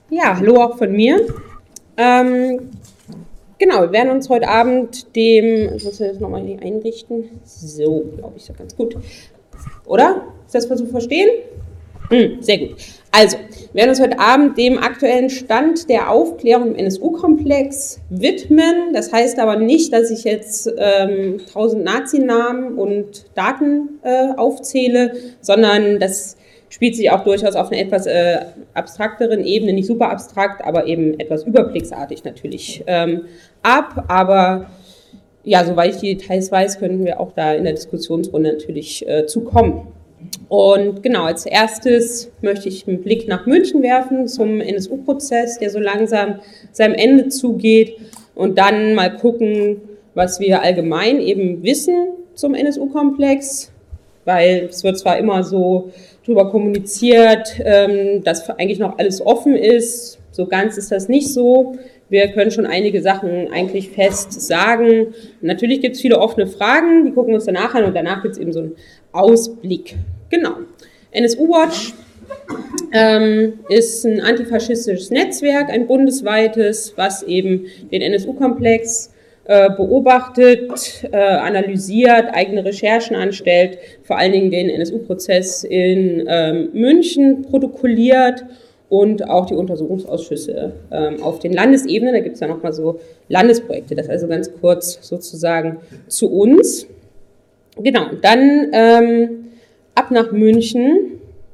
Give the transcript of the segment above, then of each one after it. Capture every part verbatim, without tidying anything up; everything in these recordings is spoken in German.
Ja, hallo auch von mir. Ähm, genau, wir werden uns heute Abend dem, ich muss das nochmal hier einrichten, so, glaube ich, so ganz gut, oder? Ist das was zu verstehen? Hm, sehr gut. Also, wir werden uns heute Abend dem aktuellen Stand der Aufklärung im N S U-Komplex widmen. Das heißt aber nicht, dass ich jetzt ähm, tausend Nazi-Namen und Daten äh, aufzähle, sondern das spielt sich auch durchaus auf einer etwas äh, abstrakteren Ebene, nicht super abstrakt, aber eben etwas überblicksartig natürlich ähm, ab. Aber ja, soweit ich die Details weiß, können wir auch da in der Diskussionsrunde natürlich äh, zu kommen. Und genau, als erstes möchte ich einen Blick nach München werfen zum N S U-Prozess, der so langsam seinem Ende zugeht, und dann mal gucken, was wir allgemein eben wissen zum N S U-Komplex, weil es wird zwar immer so darüber kommuniziert, dass eigentlich noch alles offen ist, so ganz ist das nicht so. Wir können schon einige Sachen eigentlich fest sagen. Natürlich gibt es viele offene Fragen, die gucken wir uns danach an, und danach gibt es eben so einen Ausblick. Genau. N S U-Watch ähm, ist ein antifaschistisches Netzwerk, ein bundesweites, was eben den N S U-Komplex äh, beobachtet, äh, analysiert, eigene Recherchen anstellt, vor allen Dingen den N S U-Prozess in ähm, München protokolliert und auch die Untersuchungsausschüsse ähm, auf den Landesebenen. Da gibt es ja nochmal so Landesprojekte. Das also ganz kurz sozusagen zu uns. Genau, dann ähm, ab nach München.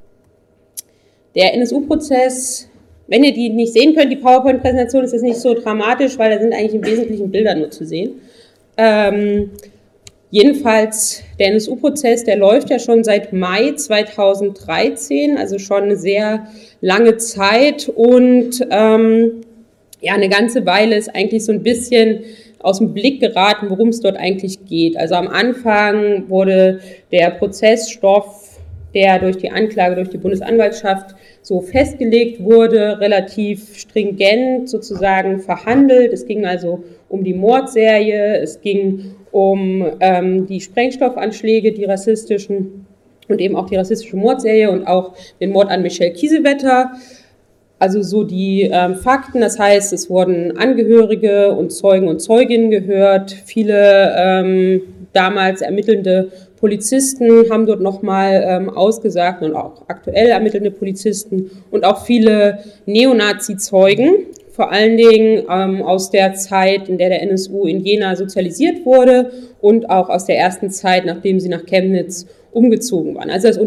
Der N S U-Prozess, wenn ihr die nicht sehen könnt, die PowerPoint-Präsentation, ist das nicht so dramatisch, weil da sind eigentlich im Wesentlichen Bilder nur zu sehen. Ähm, jedenfalls, der N S U-Prozess, der läuft ja schon seit Mai zweitausenddreizehn, also schon eine sehr lange Zeit, und ähm, ja, eine ganze Weile ist eigentlich so ein bisschen aus dem Blick geraten, worum es dort eigentlich geht. Also am Anfang wurde der Prozessstoff, der durch die Anklage, durch die Bundesanwaltschaft so festgelegt wurde, relativ stringent sozusagen verhandelt. Es ging also um die Mordserie, es ging um ähm, die Sprengstoffanschläge, die rassistischen, und eben auch die rassistische Mordserie und auch den Mord an Michelle Kiesewetter. Also so die ähm, Fakten, das heißt, es wurden Angehörige und Zeugen und Zeuginnen gehört. Viele ähm, damals ermittelnde Polizisten haben dort nochmal ähm, ausgesagt, und auch aktuell ermittelnde Polizisten, und auch viele Neonazi-Zeugen, vor allen Dingen ähm, aus der Zeit, in der der N S U in Jena sozialisiert wurde, und auch aus der ersten Zeit, nachdem sie nach Chemnitz umgezogen waren. Also das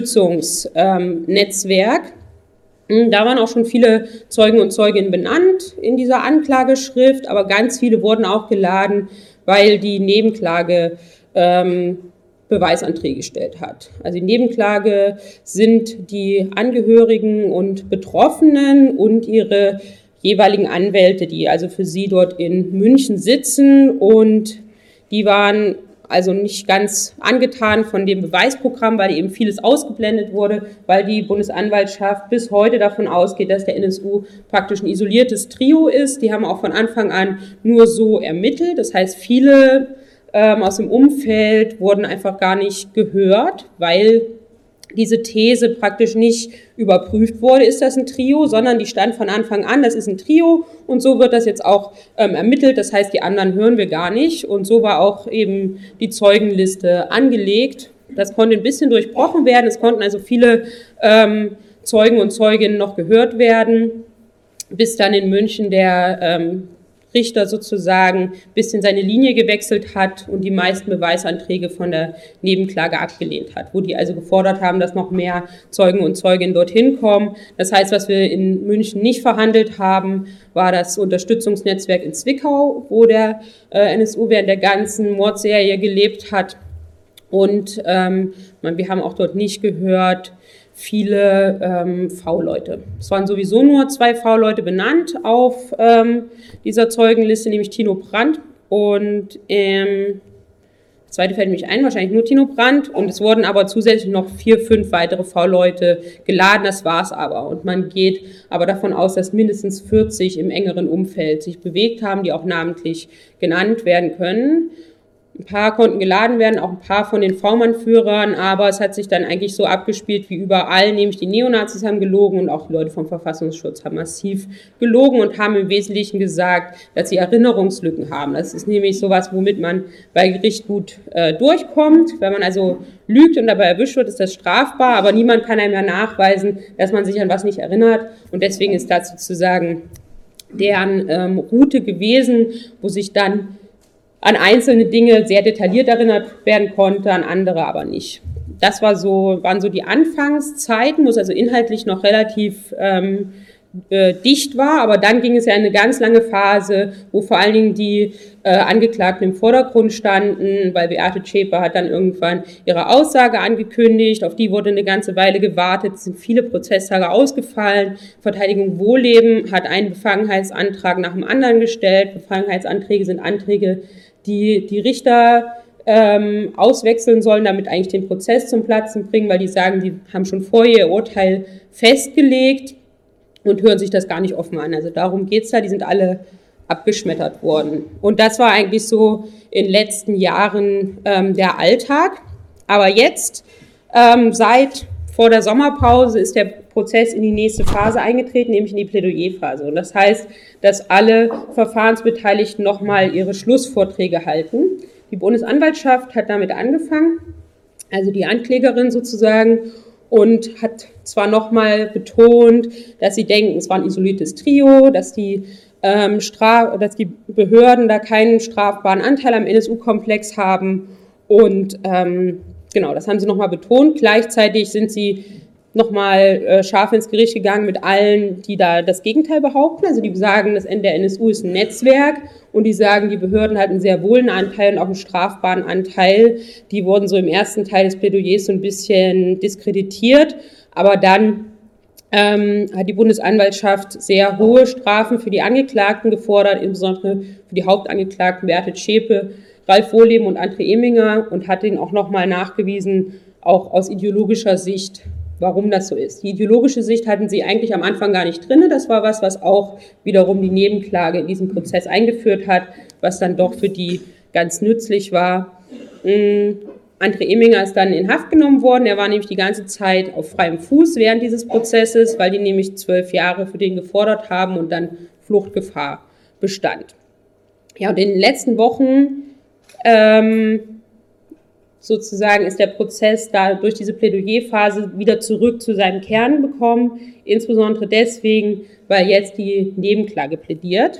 Unterstützungsnetzwerk. Ähm, Da waren auch schon viele Zeugen und Zeuginnen benannt in dieser Anklageschrift, aber ganz viele wurden auch geladen, weil die Nebenklage ähm, Beweisanträge gestellt hat. Also die Nebenklage sind die Angehörigen und Betroffenen und ihre jeweiligen Anwälte, die also für sie dort in München sitzen, und die waren also nicht ganz angetan von dem Beweisprogramm, weil eben vieles ausgeblendet wurde, weil die Bundesanwaltschaft bis heute davon ausgeht, dass der N S U praktisch ein isoliertes Trio ist. Die haben auch von Anfang an nur so ermittelt. Das heißt, viele ähm, aus dem Umfeld wurden einfach gar nicht gehört, weil diese These praktisch nicht überprüft wurde, ist das ein Trio, sondern die stand von Anfang an, das ist ein Trio, und so wird das jetzt auch ähm, ermittelt. Das heißt, die anderen hören wir gar nicht, und so war auch eben die Zeugenliste angelegt. Das konnte ein bisschen durchbrochen werden, es konnten also viele ähm, Zeugen und Zeuginnen noch gehört werden, bis dann in München der ähm, Richter sozusagen ein bisschen seine Linie gewechselt hat und die meisten Beweisanträge von der Nebenklage abgelehnt hat, wo die also gefordert haben, dass noch mehr Zeugen und Zeuginnen dorthin kommen. Das heißt, was wir in München nicht verhandelt haben, war das Unterstützungsnetzwerk in Zwickau, wo der äh, N S U während der ganzen Mordserie gelebt hat. Und ähm, wir haben auch dort nicht gehört, viele ähm, V-Leute. Es waren sowieso nur zwei V-Leute benannt auf ähm, dieser Zeugenliste, nämlich Tino Brandt und ähm, das zweite fällt mich ein, wahrscheinlich nur Tino Brandt, und es wurden aber zusätzlich noch vier, fünf weitere V-Leute geladen, das war's aber. Und man geht aber davon aus, dass mindestens vierzig im engeren Umfeld sich bewegt haben, die auch namentlich genannt werden können. Ein paar konnten geladen werden, auch ein paar von den V-Mann-Führern, aber es hat sich dann eigentlich so abgespielt wie überall, nämlich die Neonazis haben gelogen und auch die Leute vom Verfassungsschutz haben massiv gelogen und haben im Wesentlichen gesagt, dass sie Erinnerungslücken haben. Das ist nämlich sowas, womit man bei Gericht gut äh, durchkommt. Wenn man also lügt und dabei erwischt wird, ist das strafbar, aber niemand kann einem ja nachweisen, dass man sich an was nicht erinnert und deswegen ist das sozusagen deren ähm, Route gewesen, wo sich dann an einzelne Dinge sehr detailliert erinnert werden konnte, an andere aber nicht. Das war so, waren so die Anfangszeiten, wo es also inhaltlich noch relativ ähm, äh, dicht war, aber dann ging es ja in eine ganz lange Phase, wo vor allen Dingen die äh, Angeklagten im Vordergrund standen, weil Beate Zschäpe hat dann irgendwann ihre Aussage angekündigt, auf die wurde eine ganze Weile gewartet, es sind viele Prozesstage ausgefallen, Verteidigung Wohlleben hat einen Befangenheitsantrag nach dem anderen gestellt, Befangenheitsanträge sind Anträge, die die Richter ähm, auswechseln sollen, damit eigentlich den Prozess zum Platzen bringen, weil die sagen, die haben schon vorher ihr Urteil festgelegt und hören sich das gar nicht offen an. Also darum geht's da, die sind alle abgeschmettert worden. Und das war eigentlich so in den letzten Jahren ähm, der Alltag. Aber jetzt, ähm, seit vor der Sommerpause, ist der Prozess in die nächste Phase eingetreten, nämlich in die Plädoyerphase. Und das heißt, dass alle Verfahrensbeteiligten nochmal ihre Schlussvorträge halten. Die Bundesanwaltschaft hat damit angefangen, also die Anklägerin sozusagen, und hat zwar nochmal betont, dass sie denken, es war ein isoliertes Trio, dass die, ähm, Straf- dass die Behörden da keinen strafbaren Anteil am N S U-Komplex haben. Und ähm, genau, das haben sie nochmal betont. Gleichzeitig sind sie nochmal äh, scharf ins Gericht gegangen mit allen, die da das Gegenteil behaupten. Also die sagen, das der N S U ist ein Netzwerk und die sagen, die Behörden hatten sehr wohl einen Anteil und auch einen strafbaren Anteil. Die wurden so im ersten Teil des Plädoyers so ein bisschen diskreditiert, aber dann ähm, hat die Bundesanwaltschaft sehr hohe Strafen für die Angeklagten gefordert, insbesondere für die Hauptangeklagten Beate Zschäpe, Ralf Wohlleben und André Eminger und hat ihnen auch nochmal nachgewiesen, auch aus ideologischer Sicht, warum das so ist. Die ideologische Sicht hatten sie eigentlich am Anfang gar nicht drin. Das war was, was auch wiederum die Nebenklage in diesem Prozess eingeführt hat, was dann doch für die ganz nützlich war. Mhm. André Eminger ist dann in Haft genommen worden. Er war nämlich die ganze Zeit auf freiem Fuß während dieses Prozesses, weil die nämlich zwölf Jahre für den gefordert haben und dann Fluchtgefahr bestand. Ja, und in den letzten Wochen ähm, sozusagen ist der Prozess da durch diese Plädoyerphase wieder zurück zu seinem Kern gekommen, insbesondere deswegen, weil jetzt die Nebenklage plädiert.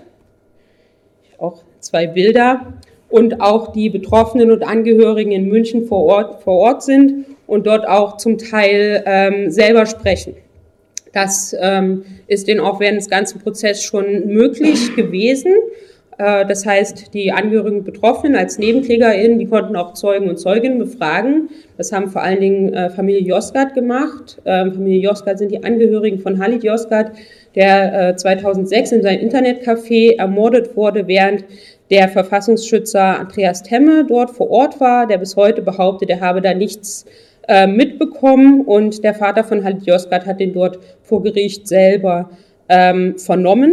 Auch zwei Bilder. Und auch die Betroffenen und Angehörigen in München vor Ort, vor Ort sind und dort auch zum Teil ähm, selber sprechen. Das ähm, ist denen auch während des ganzen Prozesses schon möglich gewesen. Äh, das heißt, die Angehörigen Betroffenen als NebenklägerInnen, die konnten auch Zeugen und Zeuginnen befragen. Das haben vor allen Dingen äh, Familie Yozgat gemacht. Ähm, Familie Yozgat sind die Angehörigen von Halit Yozgat, der äh, zweitausendsechs in seinem Internetcafé ermordet wurde, während der Verfassungsschützer Andreas Temme dort vor Ort war, der bis heute behauptet, er habe da nichts äh, mitbekommen und der Vater von Halit Yozgat hat den dort vor Gericht selber ähm, vernommen.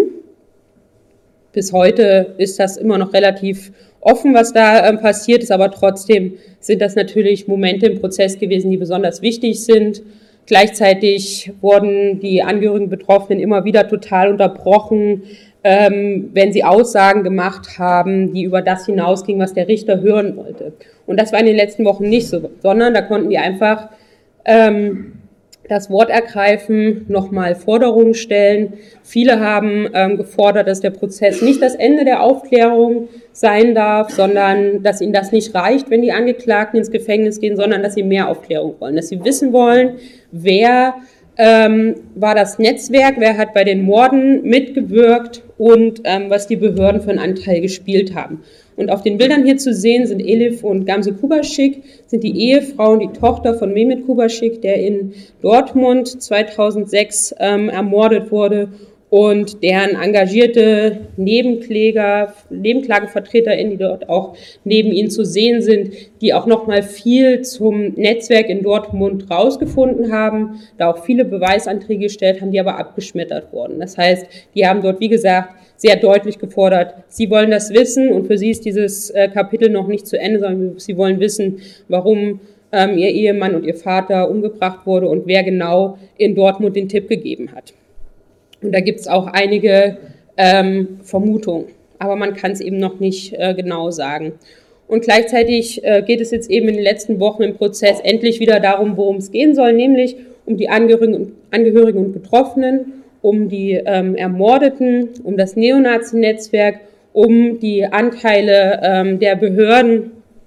Bis heute ist das immer noch relativ offen, was da ähm, passiert ist, aber trotzdem sind das natürlich Momente im Prozess gewesen, die besonders wichtig sind. Gleichzeitig wurden die Angehörigen Betroffenen immer wieder total unterbrochen, Ähm, wenn sie Aussagen gemacht haben, die über das hinausgingen, was der Richter hören wollte. Und das war in den letzten Wochen nicht so, sondern da konnten die einfach ähm, das Wort ergreifen, nochmal Forderungen stellen. Viele haben ähm, gefordert, dass der Prozess nicht das Ende der Aufklärung sein darf, sondern dass ihnen das nicht reicht, wenn die Angeklagten ins Gefängnis gehen, sondern dass sie mehr Aufklärung wollen, dass sie wissen wollen, wer Ähm, war das Netzwerk, wer hat bei den Morden mitgewirkt und ähm, was die Behörden für einen Anteil gespielt haben. Und auf den Bildern hier zu sehen sind Elif und Gamze Kubaschik, sind die Ehefrau und die Tochter von Mehmet Kubaschik, der in Dortmund zweitausendsechs ähm, ermordet wurde. und deren engagierte Nebenkläger, NebenklagevertreterInnen, die dort auch neben ihnen zu sehen sind, die auch nochmal viel zum Netzwerk in Dortmund rausgefunden haben, da auch viele Beweisanträge gestellt haben, die aber abgeschmettert wurden. Das heißt, die haben dort, wie gesagt, sehr deutlich gefordert, sie wollen das wissen und für sie ist dieses äh, Kapitel noch nicht zu Ende, sondern sie wollen wissen, warum ähm, ihr Ehemann und ihr Vater umgebracht wurde und wer genau in Dortmund den Tipp gegeben hat. Und da gibt es auch einige ähm, Vermutungen, aber man kann es eben noch nicht äh, genau sagen. Und gleichzeitig äh, geht es jetzt eben in den letzten Wochen im Prozess endlich wieder darum, worum es gehen soll, nämlich um die Angehörigen und, Angehörigen und Betroffenen, um die ähm, Ermordeten, um das Neonazi-Netzwerk, um die Anteile ähm, der Behörden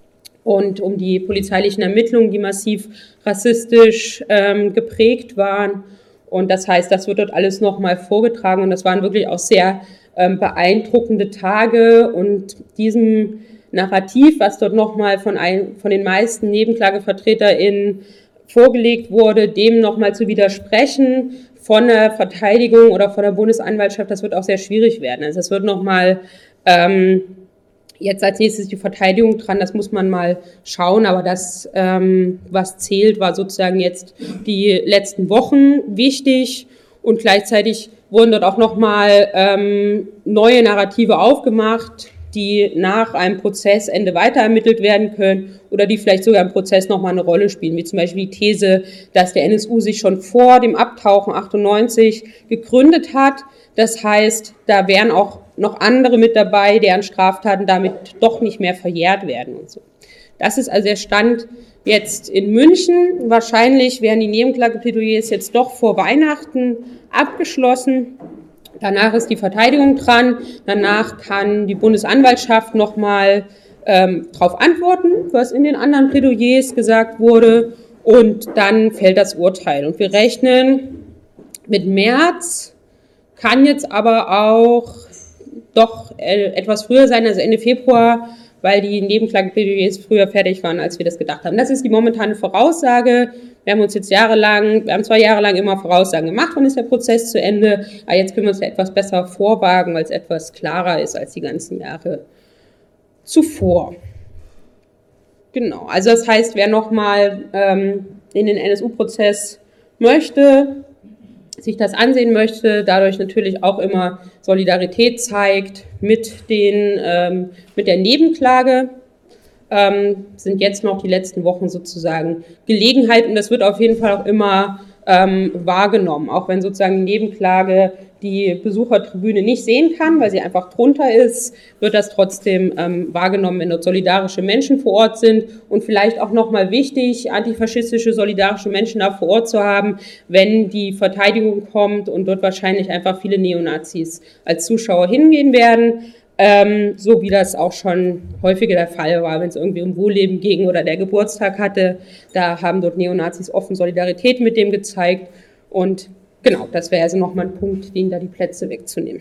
und um die polizeilichen Ermittlungen, die massiv rassistisch ähm, geprägt waren. Und das heißt, das wird dort alles nochmal vorgetragen und das waren wirklich auch sehr ähm, beeindruckende Tage und diesem Narrativ, was dort nochmal von, ein, von den meisten NebenklagevertreterInnen vorgelegt wurde, dem nochmal zu widersprechen von der Verteidigung oder von der Bundesanwaltschaft, das wird auch sehr schwierig werden. Also es wird nochmal ähm, jetzt als nächstes die Verteidigung dran, das muss man mal schauen, aber das, ähm, was zählt, war sozusagen jetzt die letzten Wochen wichtig und gleichzeitig wurden dort auch nochmal ähm, neue Narrative aufgemacht, die nach einem Prozessende weiterermittelt werden können oder die vielleicht sogar im Prozess nochmal eine Rolle spielen, wie zum Beispiel die These, dass der N S U sich schon vor dem Abtauchen achtundneunzig gegründet hat. Das heißt, da wären auch noch andere mit dabei, deren Straftaten damit doch nicht mehr verjährt werden und so. Das ist also der Stand jetzt in München. Wahrscheinlich werden die Nebenklageplädoyers jetzt doch vor Weihnachten abgeschlossen. Danach ist die Verteidigung dran. Danach kann die Bundesanwaltschaft nochmal ähm, darauf antworten, was in den anderen Plädoyers gesagt wurde. Und dann fällt das Urteil. Und wir rechnen mit März, kann jetzt aber auch doch äh, etwas früher sein, also Ende Februar, weil die Nebenklageplädoyers früher fertig waren, als wir das gedacht haben. Das ist die momentane Voraussage. Wir haben uns jetzt jahrelang, wir haben zwei Jahre lang immer Voraussagen gemacht, wann ist der Prozess zu Ende. Aber jetzt können wir uns etwas besser vorwagen, weil es etwas klarer ist als die ganzen Jahre zuvor. Genau, also das heißt, wer nochmal ähm, in den N S U-Prozess möchte, sich das ansehen möchte, dadurch natürlich auch immer Solidarität zeigt mit den, ähm, mit der Nebenklage, ähm, sind jetzt noch die letzten Wochen sozusagen Gelegenheit und das wird auf jeden Fall auch immer ähm, wahrgenommen, auch wenn sozusagen die Nebenklage die Besuchertribüne nicht sehen kann, weil sie einfach drunter ist, wird das trotzdem ähm, wahrgenommen, wenn dort solidarische Menschen vor Ort sind und vielleicht auch nochmal wichtig, antifaschistische, solidarische Menschen da vor Ort zu haben, wenn die Verteidigung kommt und dort wahrscheinlich einfach viele Neonazis als Zuschauer hingehen werden, ähm, so wie das auch schon häufiger der Fall war, wenn es irgendwie um Wohlleben ging oder der Geburtstag hatte, da haben dort Neonazis offen Solidarität mit dem gezeigt und genau, das wäre also nochmal ein Punkt, denen da die Plätze wegzunehmen.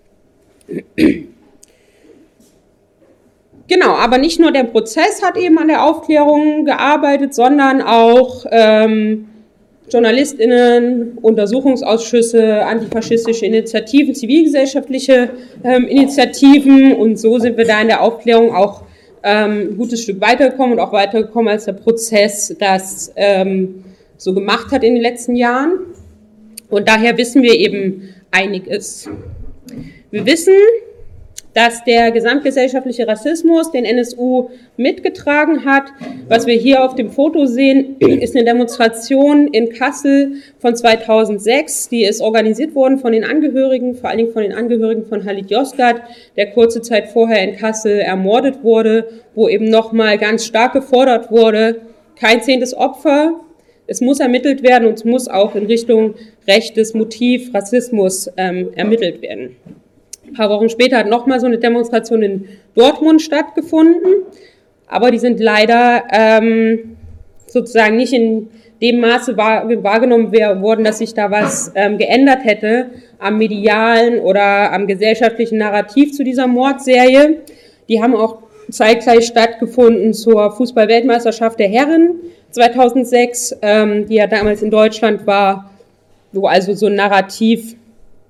Genau, aber nicht nur der Prozess hat eben an der Aufklärung gearbeitet, sondern auch ähm, JournalistInnen, Untersuchungsausschüsse, antifaschistische Initiativen, zivilgesellschaftliche ähm, Initiativen und so sind wir da in der Aufklärung auch ähm, ein gutes Stück weitergekommen und auch weitergekommen als der Prozess das ähm, so gemacht hat in den letzten Jahren. Und daher wissen wir eben einiges. Wir wissen, dass der gesamtgesellschaftliche Rassismus den N S U mitgetragen hat. Was wir hier auf dem Foto sehen, ist eine Demonstration in Kassel von zweitausendsechs. Die ist organisiert worden von den Angehörigen, vor allen Dingen von den Angehörigen von Halit Yozgat, der kurze Zeit vorher in Kassel ermordet wurde, wo eben nochmal ganz stark gefordert wurde, kein zehntes Opfer. Es muss ermittelt werden und es muss auch in Richtung rechtes Motiv, Rassismus ähm, ermittelt werden. Ein paar Wochen später hat nochmal so eine Demonstration in Dortmund stattgefunden, aber die sind leider ähm, sozusagen nicht in dem Maße wahr, wahrgenommen worden, dass sich da was ähm, geändert hätte am medialen oder am gesellschaftlichen Narrativ zu dieser Mordserie. Die haben auch zeitgleich stattgefunden zur Fußball-Weltmeisterschaft der Herren zweitausendsechs, ähm, die ja damals in Deutschland war, wo also so ein Narrativ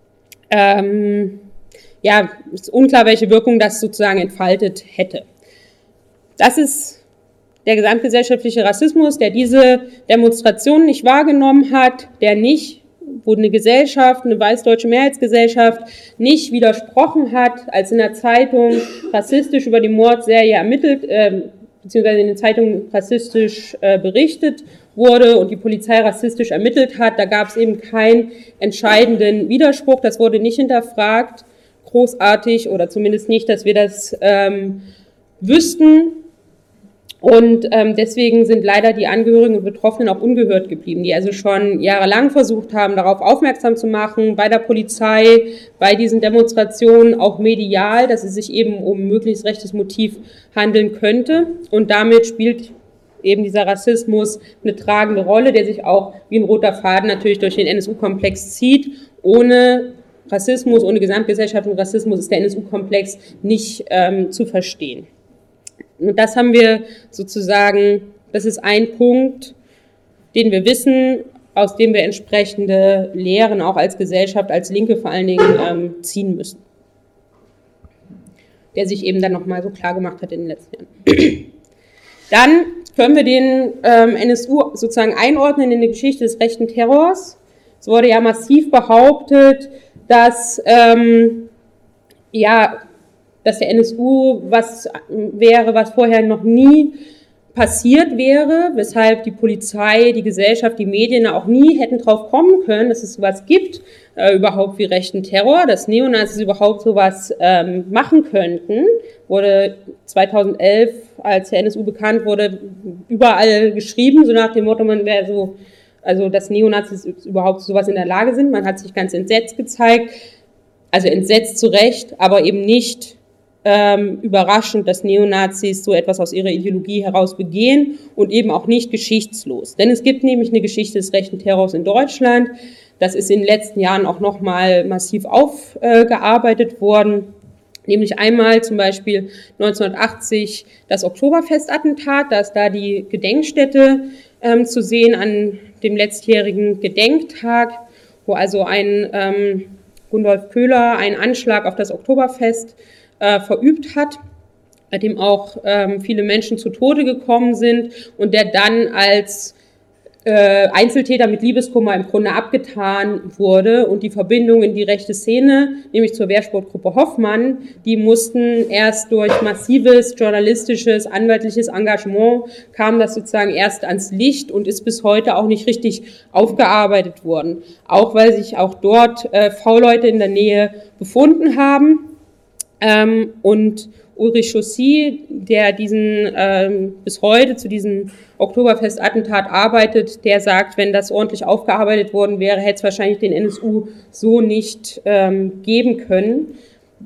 ähm, ja, ist unklar, welche Wirkung das sozusagen entfaltet hätte. Das ist der gesamtgesellschaftliche Rassismus, der diese Demonstration nicht wahrgenommen hat, der nicht, wo eine Gesellschaft, eine weißdeutsche Mehrheitsgesellschaft nicht widersprochen hat, als in der Zeitung rassistisch über die Mordserie ermittelt, äh, beziehungsweise in den Zeitungen rassistisch äh, berichtet wurde und die Polizei rassistisch ermittelt hat. Da gab es eben keinen entscheidenden Widerspruch, das wurde nicht hinterfragt, großartig, oder zumindest nicht, dass wir das ähm, wüssten. Und ähm, deswegen sind leider die Angehörigen und Betroffenen auch ungehört geblieben, die also schon jahrelang versucht haben, darauf aufmerksam zu machen, bei der Polizei, bei diesen Demonstrationen, auch medial, dass es sich eben um möglichst rechtes Motiv handeln könnte. Und damit spielt eben dieser Rassismus eine tragende Rolle, der sich auch wie ein roter Faden natürlich durch den N S U-Komplex zieht. Ohne Rassismus, ohne gesamtgesellschaftlichen Rassismus ist der N S U-Komplex nicht ähm, zu verstehen. Und das haben wir sozusagen, das ist ein Punkt, den wir wissen, aus dem wir entsprechende Lehren auch als Gesellschaft, als Linke vor allen Dingen ähm, ziehen müssen. Der sich eben dann nochmal so klar gemacht hat in den letzten Jahren. Dann können wir den ähm, N S U sozusagen einordnen in die Geschichte des rechten Terrors. Es wurde ja massiv behauptet, dass ähm, ja, dass der N S U was wäre, was vorher noch nie passiert wäre, weshalb die Polizei, die Gesellschaft, die Medien auch nie hätten drauf kommen können, dass es sowas gibt, äh, überhaupt wie rechten Terror, dass Neonazis überhaupt sowas ähm, machen könnten. Wurde zweitausendelf, als der N S U bekannt wurde, überall geschrieben, so nach dem Motto, man wäre so, also dass Neonazis überhaupt sowas in der Lage sind. Man hat sich ganz entsetzt gezeigt, also entsetzt zu Recht, aber eben nicht Ähm, überraschend, dass Neonazis so etwas aus ihrer Ideologie heraus begehen und eben auch nicht geschichtslos. Denn es gibt nämlich eine Geschichte des rechten Terrors in Deutschland. Das ist in den letzten Jahren auch nochmal massiv aufgearbeitet äh, worden. Nämlich einmal zum Beispiel neunzehnhundertachtzig das Oktoberfestattentat, da ist da die Gedenkstätte ähm, zu sehen an dem letztjährigen Gedenktag, wo also ein ähm, Gundolf Köhler einen Anschlag auf das Oktoberfest Äh, verübt hat, bei dem auch ähm, viele Menschen zu Tode gekommen sind und der dann als äh, Einzeltäter mit Liebeskummer im Grunde abgetan wurde, und die Verbindung in die rechte Szene, nämlich zur Wehrsportgruppe Hoffmann, die mussten erst durch massives journalistisches, anwaltliches Engagement, kam das sozusagen erst ans Licht und ist bis heute auch nicht richtig aufgearbeitet worden, auch weil sich auch dort äh, V-Leute in der Nähe befunden haben. Ähm, und Ulrich Chaussy, der diesen ähm, bis heute zu diesem Oktoberfestattentat arbeitet, der sagt, wenn das ordentlich aufgearbeitet worden wäre, hätte es wahrscheinlich den N S U so nicht ähm, geben können.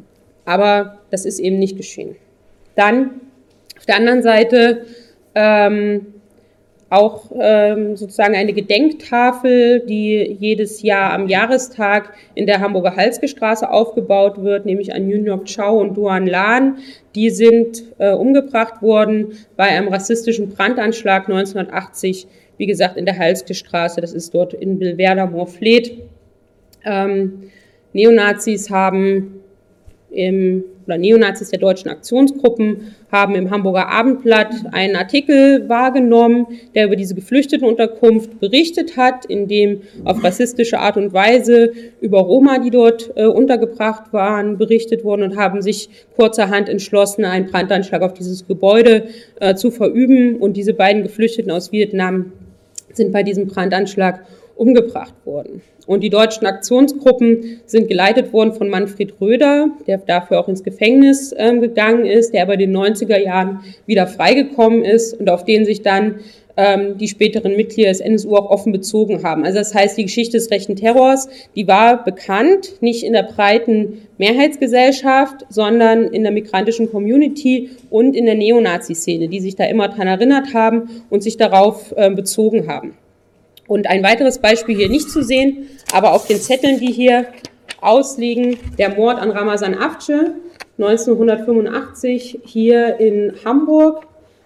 Aber das ist eben nicht geschehen. Dann auf der anderen Seite ähm, auch ähm, sozusagen eine Gedenktafel, die jedes Jahr am Jahrestag in der Hamburger Halskestraße aufgebaut wird, nämlich an Yun-Ok Chow und Duan Lan. Die sind äh, umgebracht worden bei einem rassistischen Brandanschlag neunzehnhundertachtzig, wie gesagt, in der Halskestraße, das ist dort in Bilwerder-Moorfleet. Ähm, Neonazis haben im oder Neonazis der deutschen Aktionsgruppen haben im Hamburger Abendblatt einen Artikel wahrgenommen, der über diese Geflüchtetenunterkunft berichtet hat, in dem auf rassistische Art und Weise über Roma, die dort äh, untergebracht waren, berichtet wurden, und haben sich kurzerhand entschlossen, einen Brandanschlag auf dieses Gebäude äh, zu verüben. Und diese beiden Geflüchteten aus Vietnam sind bei diesem Brandanschlag umgebracht worden. Und die deutschen Aktionsgruppen sind geleitet worden von Manfred Röder, der dafür auch ins Gefängnis äh, gegangen ist, der aber in den neunziger Jahren wieder freigekommen ist und auf den sich dann ähm, die späteren Mitglieder des N S U auch offen bezogen haben. Also das heißt, die Geschichte des rechten Terrors, die war bekannt, nicht in der breiten Mehrheitsgesellschaft, sondern in der migrantischen Community und in der Neonazi-Szene, die sich da immer dran erinnert haben und sich darauf äh, bezogen haben. Und ein weiteres Beispiel hier nicht zu sehen, aber auf den Zetteln, die hier ausliegen, der Mord an Ramazan Afce neunzehnhundertfünfundachtzig hier in Hamburg.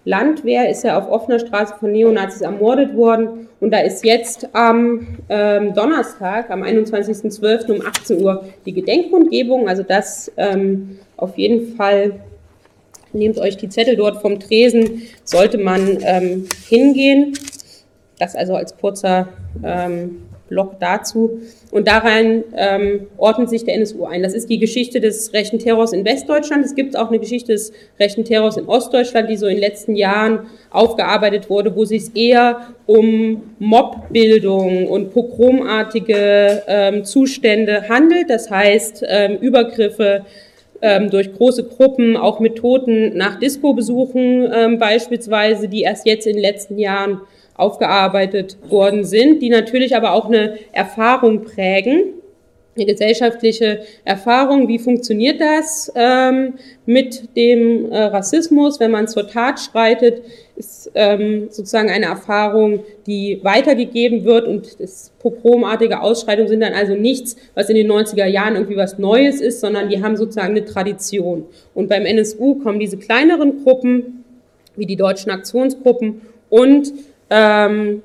Landwehr ist ja auf offener Straße von Neonazis ermordet worden. Und da ist jetzt am ähm, Donnerstag, am einundzwanzigsten zwölften um achtzehn Uhr die Gedenkkundgebung. Also das ähm, auf jeden Fall, nehmt euch die Zettel dort vom Tresen, sollte man ähm, hingehen. Das also als kurzer ähm, Block dazu. Und darein ähm, ordnet sich der N S U ein. Das ist die Geschichte des rechten Terrors in Westdeutschland. Es gibt auch eine Geschichte des rechten Terrors in Ostdeutschland, die so in den letzten Jahren aufgearbeitet wurde, wo es sich eher um Mobbildung und pogromartige ähm, Zustände handelt. Das heißt, ähm, Übergriffe ähm, durch große Gruppen, auch mit Toten nach Disco-Besuchen ähm, beispielsweise, die erst jetzt in den letzten Jahren aufgearbeitet worden sind, die natürlich aber auch eine Erfahrung prägen, eine gesellschaftliche Erfahrung. Wie funktioniert das ähm, mit dem äh, Rassismus, wenn man zur Tat schreitet, ist ähm, sozusagen eine Erfahrung, die weitergegeben wird, und das pogromartige Ausschreitungen sind dann also nichts, was in den neunziger Jahren irgendwie was Neues ist, sondern die haben sozusagen eine Tradition. Und beim N S U kommen diese kleineren Gruppen, wie die deutschen Aktionsgruppen, und Ähm,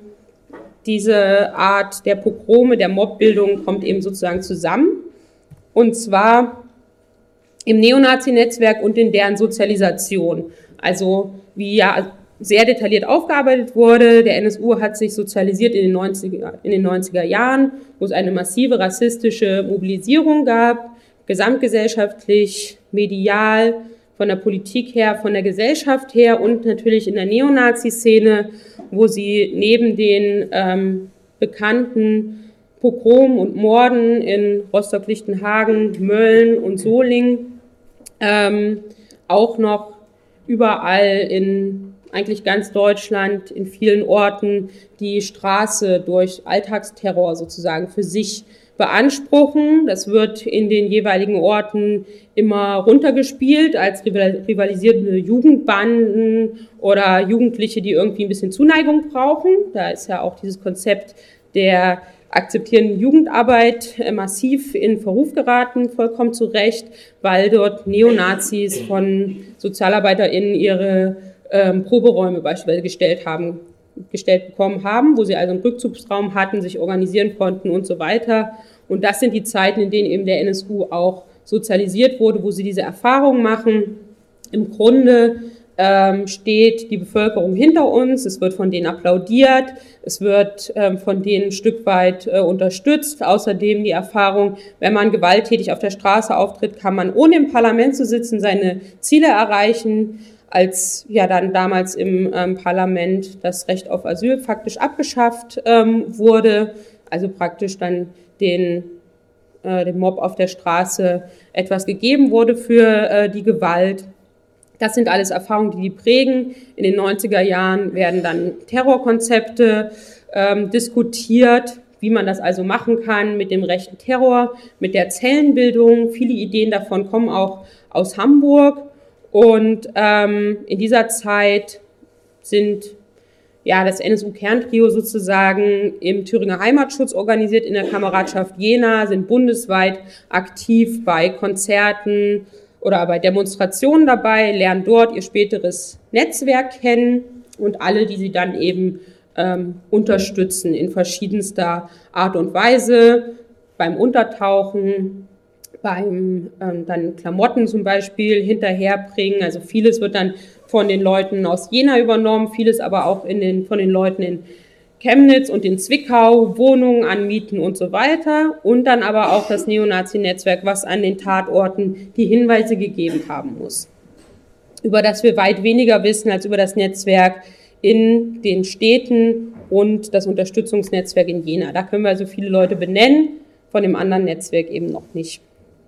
diese Art der Pogrome, der Mobbildung kommt eben sozusagen zusammen, und zwar im Neonazi-Netzwerk und in deren Sozialisation. Also wie ja sehr detailliert aufgearbeitet wurde, der N S U hat sich sozialisiert in den neunziger, in den neunziger Jahren, wo es eine massive rassistische Mobilisierung gab, gesamtgesellschaftlich, medial, von der Politik her, von der Gesellschaft her und natürlich in der Neonazi-Szene, wo sie neben den ähm, bekannten Pogromen und Morden in Rostock-Lichtenhagen, Mölln und Solingen ähm, auch noch überall in eigentlich ganz Deutschland, in vielen Orten, die Straße durch Alltagsterror sozusagen für sich beanspruchen. Das wird in den jeweiligen Orten immer runtergespielt als rivalisierende Jugendbanden oder Jugendliche, die irgendwie ein bisschen Zuneigung brauchen. Da ist ja auch dieses Konzept der akzeptierenden Jugendarbeit massiv in Verruf geraten, vollkommen zu Recht, weil dort Neonazis von SozialarbeiterInnen ihre ähm, Proberäume beispielsweise gestellt haben, gestellt bekommen haben, wo sie also einen Rückzugsraum hatten, sich organisieren konnten und so weiter. Und das sind die Zeiten, in denen eben der N S U auch sozialisiert wurde, wo sie diese Erfahrung machen. Im Grunde ähm, steht die Bevölkerung hinter uns, es wird von denen applaudiert, es wird ähm, von denen ein Stück weit äh, unterstützt. Außerdem die Erfahrung, wenn man gewalttätig auf der Straße auftritt, kann man ohne im Parlament zu sitzen seine Ziele erreichen. Als ja dann damals im ähm, Parlament das Recht auf Asyl faktisch abgeschafft ähm, wurde, also praktisch dann den, äh, dem Mob auf der Straße etwas gegeben wurde für äh, die Gewalt. Das sind alles Erfahrungen, die die prägen. In den neunziger Jahren werden dann Terrorkonzepte ähm, diskutiert, wie man das also machen kann mit dem rechten Terror, mit der Zellenbildung. Viele Ideen davon kommen auch aus Hamburg. Und ähm, in dieser Zeit sind ja das N S U-Kerntrio sozusagen im Thüringer Heimatschutz organisiert, in der Kameradschaft Jena, sind bundesweit aktiv bei Konzerten oder bei Demonstrationen dabei, lernen dort ihr späteres Netzwerk kennen und alle, die sie dann eben ähm, unterstützen in verschiedenster Art und Weise, beim Untertauchen, beim ähm, dann Klamotten zum Beispiel hinterherbringen. Also vieles wird dann von den Leuten aus Jena übernommen, vieles aber auch in den, von den Leuten in Chemnitz und in Zwickau, Wohnungen anmieten und so weiter. Und dann aber auch das Neonazi-Netzwerk, was an den Tatorten die Hinweise gegeben haben muss, über das wir weit weniger wissen als über das Netzwerk in den Städten und das Unterstützungsnetzwerk in Jena. Da können wir also viele Leute benennen, von dem anderen Netzwerk eben noch nicht.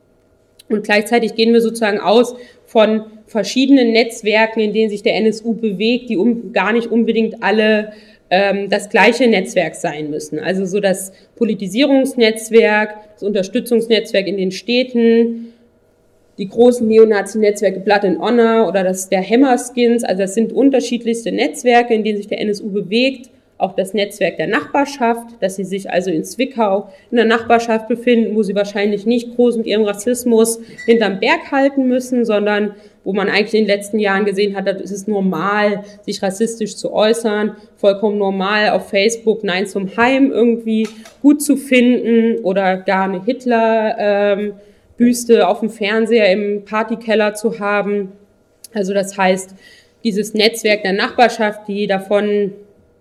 Und gleichzeitig gehen wir sozusagen aus von verschiedenen Netzwerken, in denen sich der N S U bewegt, die um, gar nicht unbedingt alle ähm, das gleiche Netzwerk sein müssen. Also so das Politisierungsnetzwerk, das Unterstützungsnetzwerk in den Städten, die großen Neonazi-Netzwerke Blood and Honor oder das der Hammerskins. Also das sind unterschiedlichste Netzwerke, in denen sich der N S U bewegt, auch das Netzwerk der Nachbarschaft, dass sie sich also in Zwickau in der Nachbarschaft befinden, wo sie wahrscheinlich nicht groß mit ihrem Rassismus hinterm Berg halten müssen, sondern wo man eigentlich in den letzten Jahren gesehen hat, es ist normal, sich rassistisch zu äußern, vollkommen normal auf Facebook Nein zum Heim irgendwie gut zu finden oder gar eine Hitler-Büste ähm, auf dem Fernseher im Partykeller zu haben. Also das heißt, dieses Netzwerk der Nachbarschaft, die davon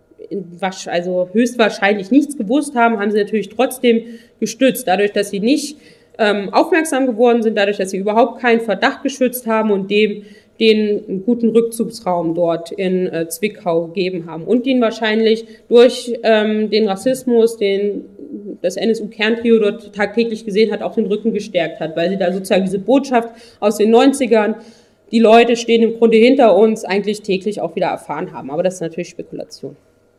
also höchstwahrscheinlich nichts gewusst haben, haben sie natürlich trotzdem gestützt, dadurch, dass sie nicht ähm, aufmerksam geworden sind, dadurch, dass sie überhaupt keinen Verdacht geschützt haben und dem den einen guten Rückzugsraum dort in äh, Zwickau gegeben haben und ihn wahrscheinlich durch ähm, den Rassismus, den das N S U-Kerntrio dort tagtäglich gesehen hat, auch den Rücken gestärkt hat, weil sie da sozusagen diese Botschaft aus den neunzigern, die Leute stehen im Grunde hinter uns, eigentlich täglich auch wieder erfahren haben. Aber das ist natürlich Spekulation.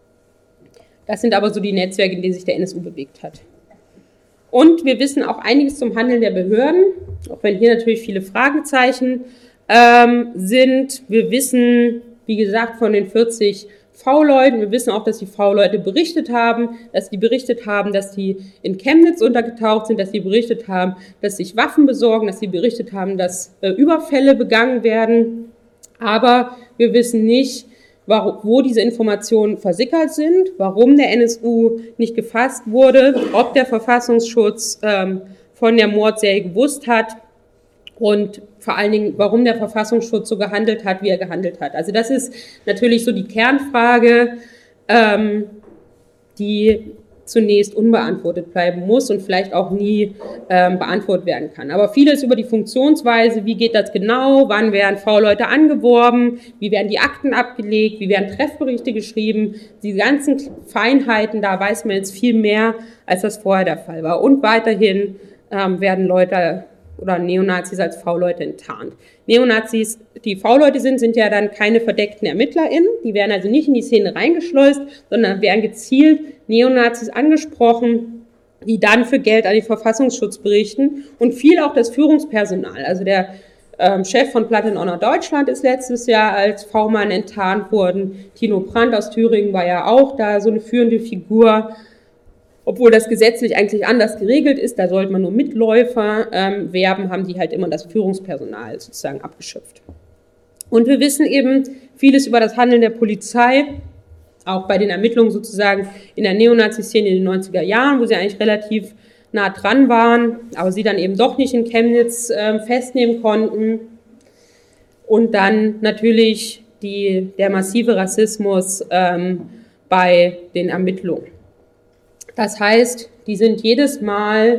Das sind aber so die Netzwerke, in denen sich der N S U bewegt hat. Und wir wissen auch einiges zum Handeln der Behörden, auch wenn hier natürlich viele Fragezeichen ähm, sind. Wir wissen, wie gesagt, von den vierzig V-Leuten, wir wissen auch, dass die V-Leute berichtet haben, dass die berichtet haben, dass die in Chemnitz untergetaucht sind, dass die berichtet haben, dass sich Waffen besorgen, dass sie berichtet haben, dass äh, Überfälle begangen werden. Aber wir wissen nicht, wo diese Informationen versickert sind, warum der N S U nicht gefasst wurde, ob der Verfassungsschutz ähm, von der Mordserie gewusst hat und vor allen Dingen, warum der Verfassungsschutz so gehandelt hat, wie er gehandelt hat. Also das ist natürlich so die Kernfrage, ähm, die zunächst unbeantwortet bleiben muss und vielleicht auch nie ähm, beantwortet werden kann. Aber vieles über die Funktionsweise, wie geht das genau, wann werden V-Leute angeworben, wie werden die Akten abgelegt, wie werden Treffberichte geschrieben, die ganzen Feinheiten, da weiß man jetzt viel mehr, als das vorher der Fall war. Und weiterhin ähm, werden Leute oder Neonazis als V-Leute enttarnt. Neonazis, die V-Leute sind, sind ja dann keine verdeckten ErmittlerInnen, die werden also nicht in die Szene reingeschleust, sondern werden gezielt Neonazis angesprochen, die dann für Geld an den Verfassungsschutz berichten und viel auch das Führungspersonal. Also der ähm, Chef von Blood and Honor Deutschland ist letztes Jahr als V-Mann enttarnt worden. Tino Brandt aus Thüringen war ja auch da so eine führende Figur. Obwohl das gesetzlich eigentlich anders geregelt ist, da sollte man nur Mitläufer ähm, werben, haben die halt immer das Führungspersonal sozusagen abgeschöpft. Und wir wissen eben vieles über das Handeln der Polizei, auch bei den Ermittlungen sozusagen in der Neonazi-Szene in den neunziger Jahren, wo sie eigentlich relativ nah dran waren, aber sie dann eben doch nicht in Chemnitz äh, festnehmen konnten. Und dann natürlich die, der massive Rassismus ähm, bei den Ermittlungen. Das heißt, die sind jedes Mal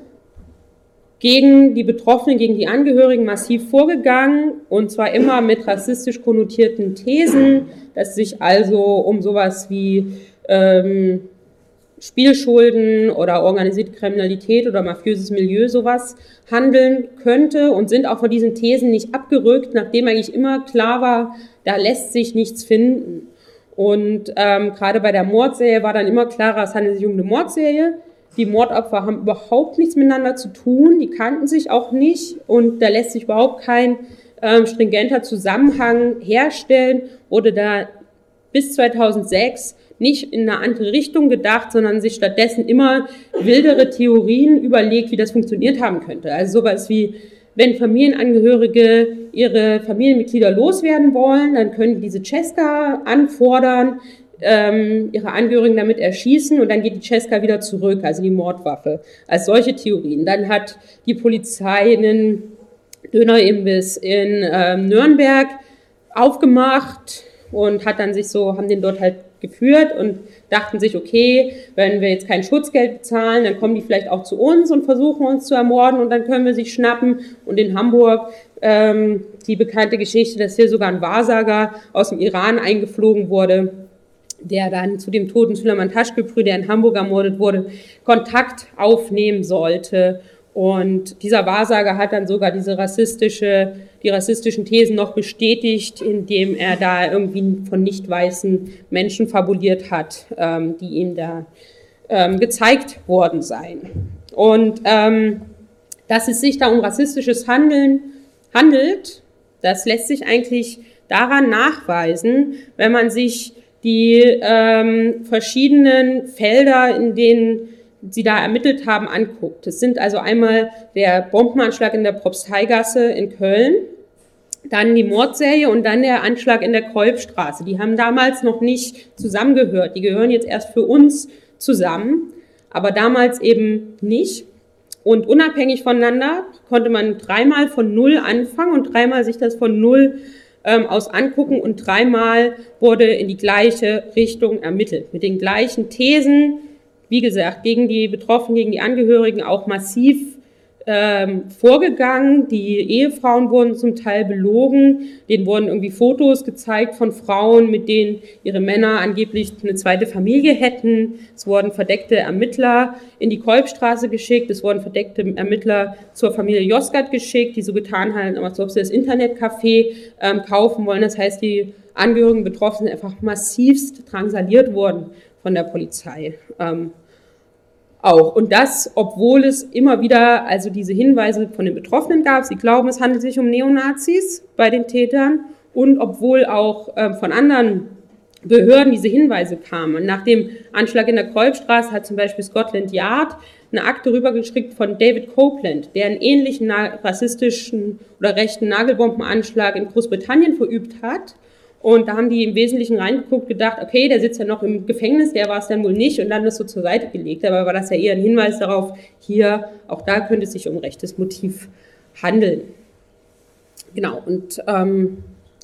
gegen die Betroffenen, gegen die Angehörigen massiv vorgegangen und zwar immer mit rassistisch konnotierten Thesen, dass es sich also um sowas wie ähm, Spielschulden oder organisierte Kriminalität oder mafiöses Milieu sowas handeln könnte und sind auch von diesen Thesen nicht abgerückt, nachdem eigentlich immer klar war, da lässt sich nichts finden. Und ähm, gerade bei der Mordserie war dann immer klarer, es handelt sich um eine Mordserie. Die Mordopfer haben überhaupt nichts miteinander zu tun, die kannten sich auch nicht und da lässt sich überhaupt kein ähm, stringenter Zusammenhang herstellen. Wurde da bis zweitausendsechs nicht in eine andere Richtung gedacht, sondern sich stattdessen immer wildere Theorien überlegt, wie das funktioniert haben könnte. Also sowas wie, wenn Familienangehörige ihre Familienmitglieder loswerden wollen, dann können diese Cesca anfordern, ähm, ihre Angehörigen damit erschießen und dann geht die Cesca wieder zurück, also die Mordwaffe, als solche Theorien. Dann hat die Polizei einen Dönerimbiss in ähm, Nürnberg aufgemacht und hat dann sich so, haben den dort halt geführt und dachten sich, okay, wenn wir jetzt kein Schutzgeld bezahlen, dann kommen die vielleicht auch zu uns und versuchen uns zu ermorden und dann können wir sich schnappen. Und in Hamburg ähm, die bekannte Geschichte, dass hier sogar ein Wahrsager aus dem Iran eingeflogen wurde, der dann zu dem toten Süleyman Taschköprü, der in Hamburg ermordet wurde, Kontakt aufnehmen sollte. Und dieser Wahrsager hat dann sogar diese rassistische, die rassistischen Thesen noch bestätigt, indem er da irgendwie von nicht weißen Menschen fabuliert hat, ähm, die ihm da ähm, gezeigt worden seien. Und ähm, dass es sich da um rassistisches Handeln handelt, das lässt sich eigentlich daran nachweisen, wenn man sich die ähm, verschiedenen Felder, in denen sie da ermittelt haben, anguckt. Es sind also einmal der Bombenanschlag in der Propsteigasse in Köln, dann die Mordserie und dann der Anschlag in der Kolbstraße. Die haben damals noch nicht zusammengehört. Die gehören jetzt erst für uns zusammen, aber damals eben nicht. Und unabhängig voneinander konnte man dreimal von Null anfangen und dreimal sich das von Null ähm, aus angucken und dreimal wurde in die gleiche Richtung ermittelt. Mit den gleichen Thesen, wie gesagt, gegen die Betroffenen, gegen die Angehörigen auch massiv ähm, vorgegangen. Die Ehefrauen wurden zum Teil belogen. Denen wurden irgendwie Fotos gezeigt von Frauen, mit denen ihre Männer angeblich eine zweite Familie hätten. Es wurden verdeckte Ermittler in die Kolbstraße geschickt. Es wurden verdeckte Ermittler zur Familie Yozgat geschickt, die so getan haben, als ob sie das Internetcafé ähm, kaufen wollen. Das heißt, die Angehörigen Betroffenen einfach massivst drangsaliert wurden von der Polizei. Ähm, Auch. Und das, obwohl es immer wieder also diese Hinweise von den Betroffenen gab, sie glauben, es handelt sich um Neonazis bei den Tätern und obwohl auch ähm, von anderen Behörden diese Hinweise kamen. Nach dem Anschlag in der Kolbstraße hat zum Beispiel Scotland Yard eine Akte rübergeschickt von David Copeland, der einen ähnlichen rassistischen oder rechten Nagelbombenanschlag in Großbritannien verübt hat. Und da haben die im Wesentlichen reingeguckt, gedacht, okay, der sitzt ja noch im Gefängnis, der war es dann wohl nicht und dann das so zur Seite gelegt. Dabei war das ja eher ein Hinweis darauf, hier, auch da könnte es sich um rechtes Motiv handeln. Genau, und ähm,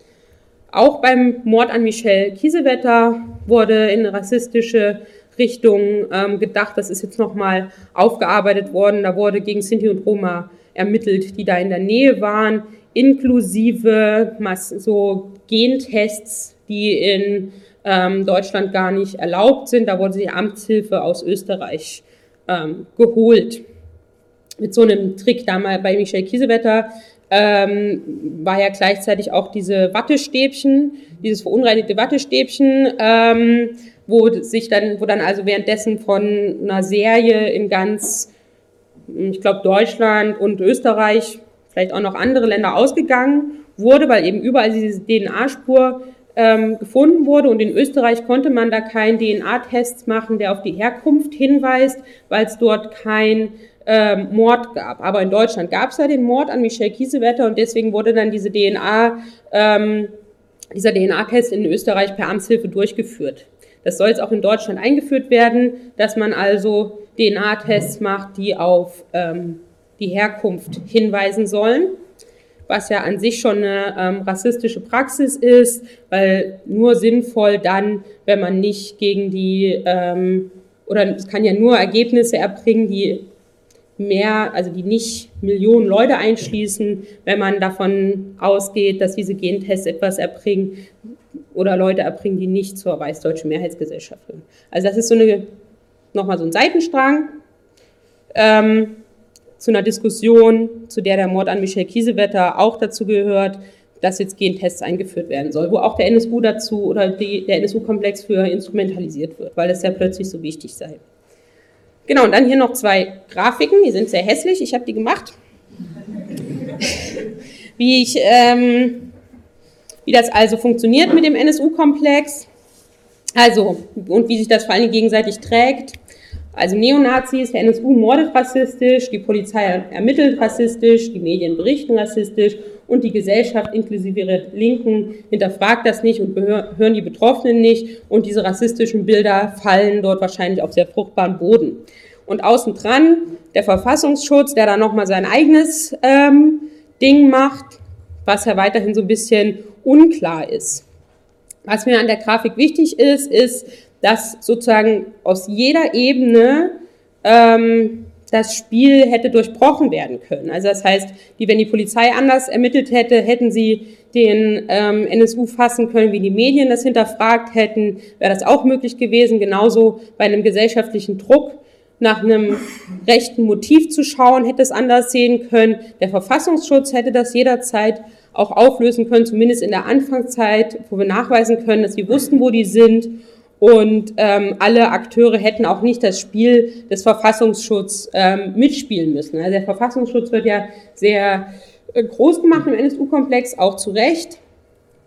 auch beim Mord an Michelle Kiesewetter wurde in eine rassistische Richtung ähm, gedacht, das ist jetzt nochmal aufgearbeitet worden, da wurde gegen Sinti und Roma ermittelt, die da in der Nähe waren, inklusive so Gentests, die in ähm, Deutschland gar nicht erlaubt sind. Da wurde die Amtshilfe aus Österreich ähm, geholt. Mit so einem Trick damals bei Michelle Kiesewetter ähm, war ja gleichzeitig auch diese Wattestäbchen, dieses verunreinigte Wattestäbchen, ähm, wo sich dann, wo dann also währenddessen von einer Serie in ganz, ich glaube Deutschland und Österreich, vielleicht auch noch andere Länder ausgegangen wurde, weil eben überall diese D N A-Spur ähm, gefunden wurde und in Österreich konnte man da keinen D N A-Test machen, der auf die Herkunft hinweist, weil es dort kein ähm, Mord gab. Aber in Deutschland gab es ja den Mord an Michelle Kiesewetter und deswegen wurde dann diese D N A, ähm, dieser D N A-Test in Österreich per Amtshilfe durchgeführt. Das soll jetzt auch in Deutschland eingeführt werden, dass man also D N A-Tests macht, die auf ähm, die Herkunft hinweisen sollen, was ja an sich schon eine ähm, rassistische Praxis ist, weil nur sinnvoll dann, wenn man nicht gegen die, ähm, oder es kann ja nur Ergebnisse erbringen, die mehr, also die nicht Millionen Leute einschließen, wenn man davon ausgeht, dass diese Gentests etwas erbringen oder Leute erbringen, die nicht zur weißdeutschen Mehrheitsgesellschaft gehören. Also das ist so eine, nochmal so ein Seitenstrang, ähm, zu einer Diskussion, zu der der Mord an Michelle Kiesewetter auch dazu gehört, dass jetzt Gentests eingeführt werden soll, wo auch der N S U dazu oder die, der N S U-Komplex für instrumentalisiert wird, weil das ja plötzlich so wichtig sei. Genau, und dann hier noch zwei Grafiken, die sind sehr hässlich, ich habe die gemacht. Wie ich, ähm, wie das also funktioniert mit dem N S U-Komplex, also, und wie sich das vor allem gegenseitig trägt. Also Neonazis, der N S U mordet rassistisch, die Polizei ermittelt rassistisch, die Medien berichten rassistisch und die Gesellschaft inklusive ihrer Linken hinterfragt das nicht und hören die Betroffenen nicht und diese rassistischen Bilder fallen dort wahrscheinlich auf sehr fruchtbaren Boden. Und außen dran der Verfassungsschutz, der da nochmal sein eigenes ähm, Ding macht, was ja weiterhin so ein bisschen unklar ist. Was mir an der Grafik wichtig ist, ist, dass sozusagen aus jeder Ebene ähm, das Spiel hätte durchbrochen werden können. Also das heißt, die, wenn die Polizei anders ermittelt hätte, hätten sie den ähm, N S U fassen können, wie die Medien das hinterfragt hätten, wäre das auch möglich gewesen. Genauso bei einem gesellschaftlichen Druck nach einem rechten Motiv zu schauen, hätte es anders sehen können. Der Verfassungsschutz hätte das jederzeit auch auflösen können, zumindest in der Anfangszeit, wo wir nachweisen können, dass sie wussten, wo die sind. Und ähm, alle Akteure hätten auch nicht das Spiel des Verfassungsschutzes ähm, mitspielen müssen. Also der Verfassungsschutz wird ja sehr äh, groß gemacht im N S U-Komplex, auch zu Recht.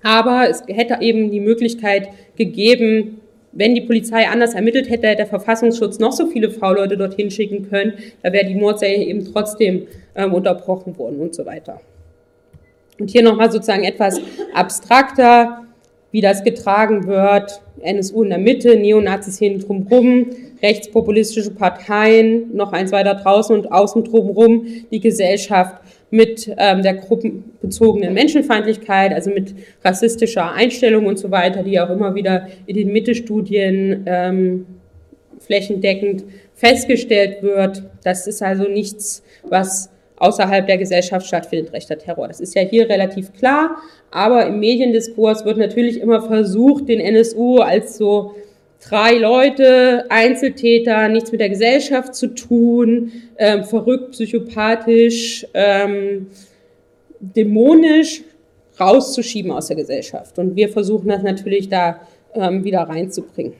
Aber es hätte eben die Möglichkeit gegeben, wenn die Polizei anders ermittelt hätte, hätte der Verfassungsschutz noch so viele V-Leute dorthin schicken können, da wäre die Mordserie eben trotzdem ähm, unterbrochen worden und so weiter. Und hier nochmal sozusagen etwas abstrakter, wie das getragen wird, N S U in der Mitte, Neonazis hinten drumherum, rechtspopulistische Parteien, noch eins weiter draußen und außen drumherum die Gesellschaft mit ähm, der gruppenbezogenen Menschenfeindlichkeit, also mit rassistischer Einstellung und so weiter, die auch immer wieder in den Mitte-Studien ähm, flächendeckend festgestellt wird. Das ist also nichts, was außerhalb der Gesellschaft stattfindet, rechter Terror. Das ist ja hier relativ klar, aber im Mediendiskurs wird natürlich immer versucht, den N S U als so drei Leute, Einzeltäter, nichts mit der Gesellschaft zu tun, ähm, verrückt, psychopathisch, ähm, dämonisch rauszuschieben aus der Gesellschaft. Und wir versuchen das natürlich da ähm, wieder reinzubringen.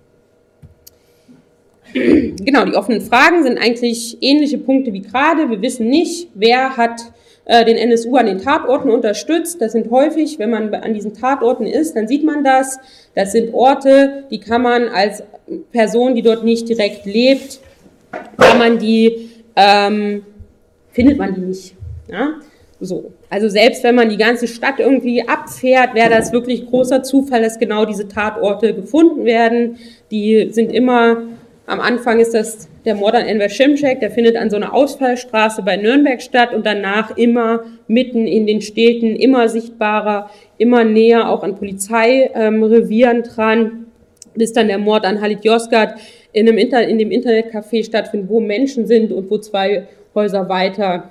Genau, die offenen Fragen sind eigentlich ähnliche Punkte wie gerade. Wir wissen nicht, wer hat äh, den N S U an den Tatorten unterstützt. Das sind häufig, wenn man an diesen Tatorten ist, dann sieht man das. Das sind Orte, die kann man als Person, die dort nicht direkt lebt, kann man die, ähm, findet man die nicht. Ja? So. Also selbst wenn man die ganze Stadt irgendwie abfährt, wäre das wirklich großer Zufall, dass genau diese Tatorte gefunden werden. Die sind immer... Am Anfang ist das der Mord an Enver Şimşek, der findet an so einer Ausfallstraße bei Nürnberg statt und danach immer mitten in den Städten, immer sichtbarer, immer näher auch an Polizeirevieren dran, bis dann der Mord an Halit Yozgat in, einem Inter- in dem Internetcafé stattfindet, wo Menschen sind und wo zwei Häuser weiter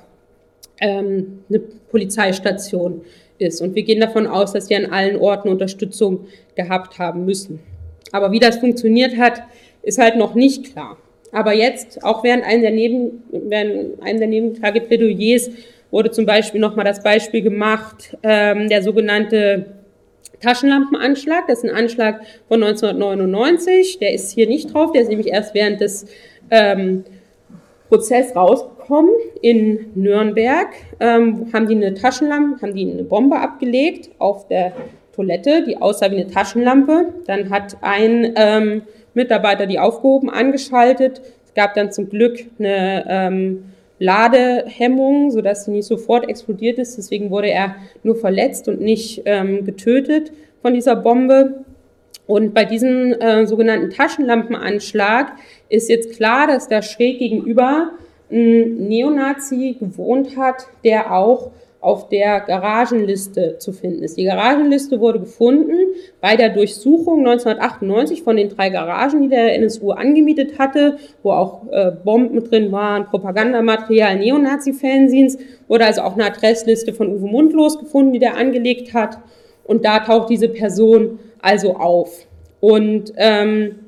ähm, eine Polizeistation ist. Und wir gehen davon aus, dass die an allen Orten Unterstützung gehabt haben müssen. Aber wie das funktioniert hat, ist halt noch nicht klar. Aber jetzt, auch während einem der, Neben, während einem der Nebenklageplädoyers, wurde zum Beispiel nochmal das Beispiel gemacht, ähm, der sogenannte Taschenlampenanschlag. Das ist ein Anschlag von neunzehnhundertneunundneunzig. Der ist hier nicht drauf, der ist nämlich erst während des ähm, Prozesses rausgekommen in Nürnberg. Ähm, haben die eine Taschenlampe, haben die eine Bombe abgelegt auf der Toilette, die aussah wie eine Taschenlampe. Dann hat ein ähm, Mitarbeiter die aufgehoben, angeschaltet. Es gab dann zum Glück eine ähm, Ladehemmung, sodass sie nicht sofort explodiert ist. Deswegen wurde er nur verletzt und nicht ähm, getötet von dieser Bombe. Und bei diesem äh, sogenannten Taschenlampenanschlag ist jetzt klar, dass da schräg gegenüber ein Neonazi gewohnt hat, der auch auf der Garagenliste zu finden ist. Die Garagenliste wurde gefunden bei der Durchsuchung neunzehnhundertachtundneunzig von den drei Garagen, die der N S U angemietet hatte, wo auch äh, Bomben drin waren, Propagandamaterial Neonazi-Fanzines, wurde also auch eine Adressliste von Uwe Mundlos gefunden, die der angelegt hat. Und da taucht diese Person also auf. Und ähm,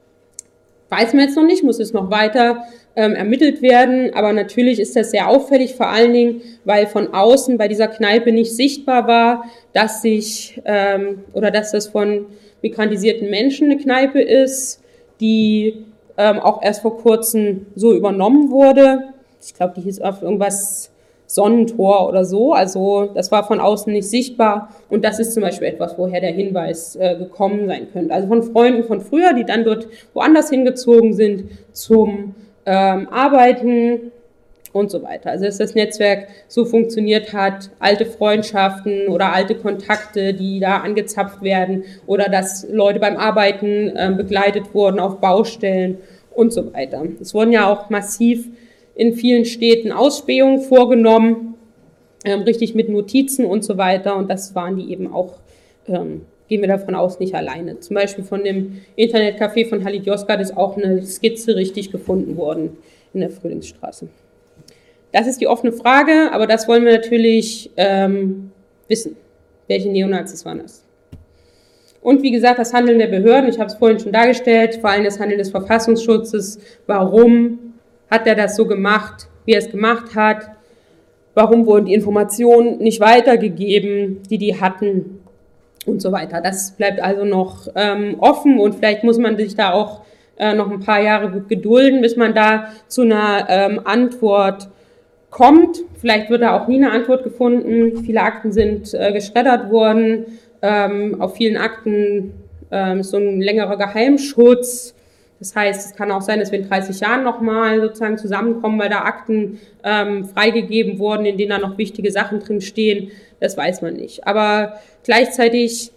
weiß man jetzt noch nicht, muss es noch weiter ähm, ermittelt werden, aber natürlich ist das sehr auffällig, vor allen Dingen, weil von außen bei dieser Kneipe nicht sichtbar war, dass sich ähm, oder dass das von migrantisierten Menschen eine Kneipe ist, die ähm, auch erst vor kurzem so übernommen wurde. Ich glaube, die hieß auf irgendwas Sonnentor oder so, also das war von außen nicht sichtbar und das ist zum Beispiel etwas, woher der Hinweis äh, gekommen sein könnte. Also von Freunden von früher, die dann dort woanders hingezogen sind zum ähm, Arbeiten und so weiter. Also dass das Netzwerk so funktioniert hat, alte Freundschaften oder alte Kontakte, die da angezapft werden oder dass Leute beim Arbeiten äh, begleitet wurden auf Baustellen und so weiter. Es wurden ja auch massiv in vielen Städten Ausspähungen vorgenommen, ähm, richtig mit Notizen und so weiter. Und das waren die eben auch, ähm, gehen wir davon aus, nicht alleine. Zum Beispiel von dem Internetcafé von Halit Yozgat ist auch eine Skizze richtig gefunden worden in der Frühlingsstraße. Das ist die offene Frage, aber das wollen wir natürlich ähm, wissen. Welche Neonazis waren das? Und wie gesagt, das Handeln der Behörden, ich habe es vorhin schon dargestellt, vor allem das Handeln des Verfassungsschutzes, warum hat er das so gemacht, wie er es gemacht hat? Warum wurden die Informationen nicht weitergegeben, die die hatten und so weiter? Das bleibt also noch ähm, offen und vielleicht muss man sich da auch äh, noch ein paar Jahre gut gedulden, bis man da zu einer ähm, Antwort kommt. Vielleicht wird da auch nie eine Antwort gefunden. Viele Akten sind äh, geschreddert worden. Ähm, auf vielen Akten ähm, ist so ein längerer Geheimschutz. Das heißt, es kann auch sein, dass wir in dreißig Jahren nochmal sozusagen zusammenkommen, weil da Akten ähm, freigegeben wurden, in denen da noch wichtige Sachen drin stehen. Das weiß man nicht. Aber gleichzeitig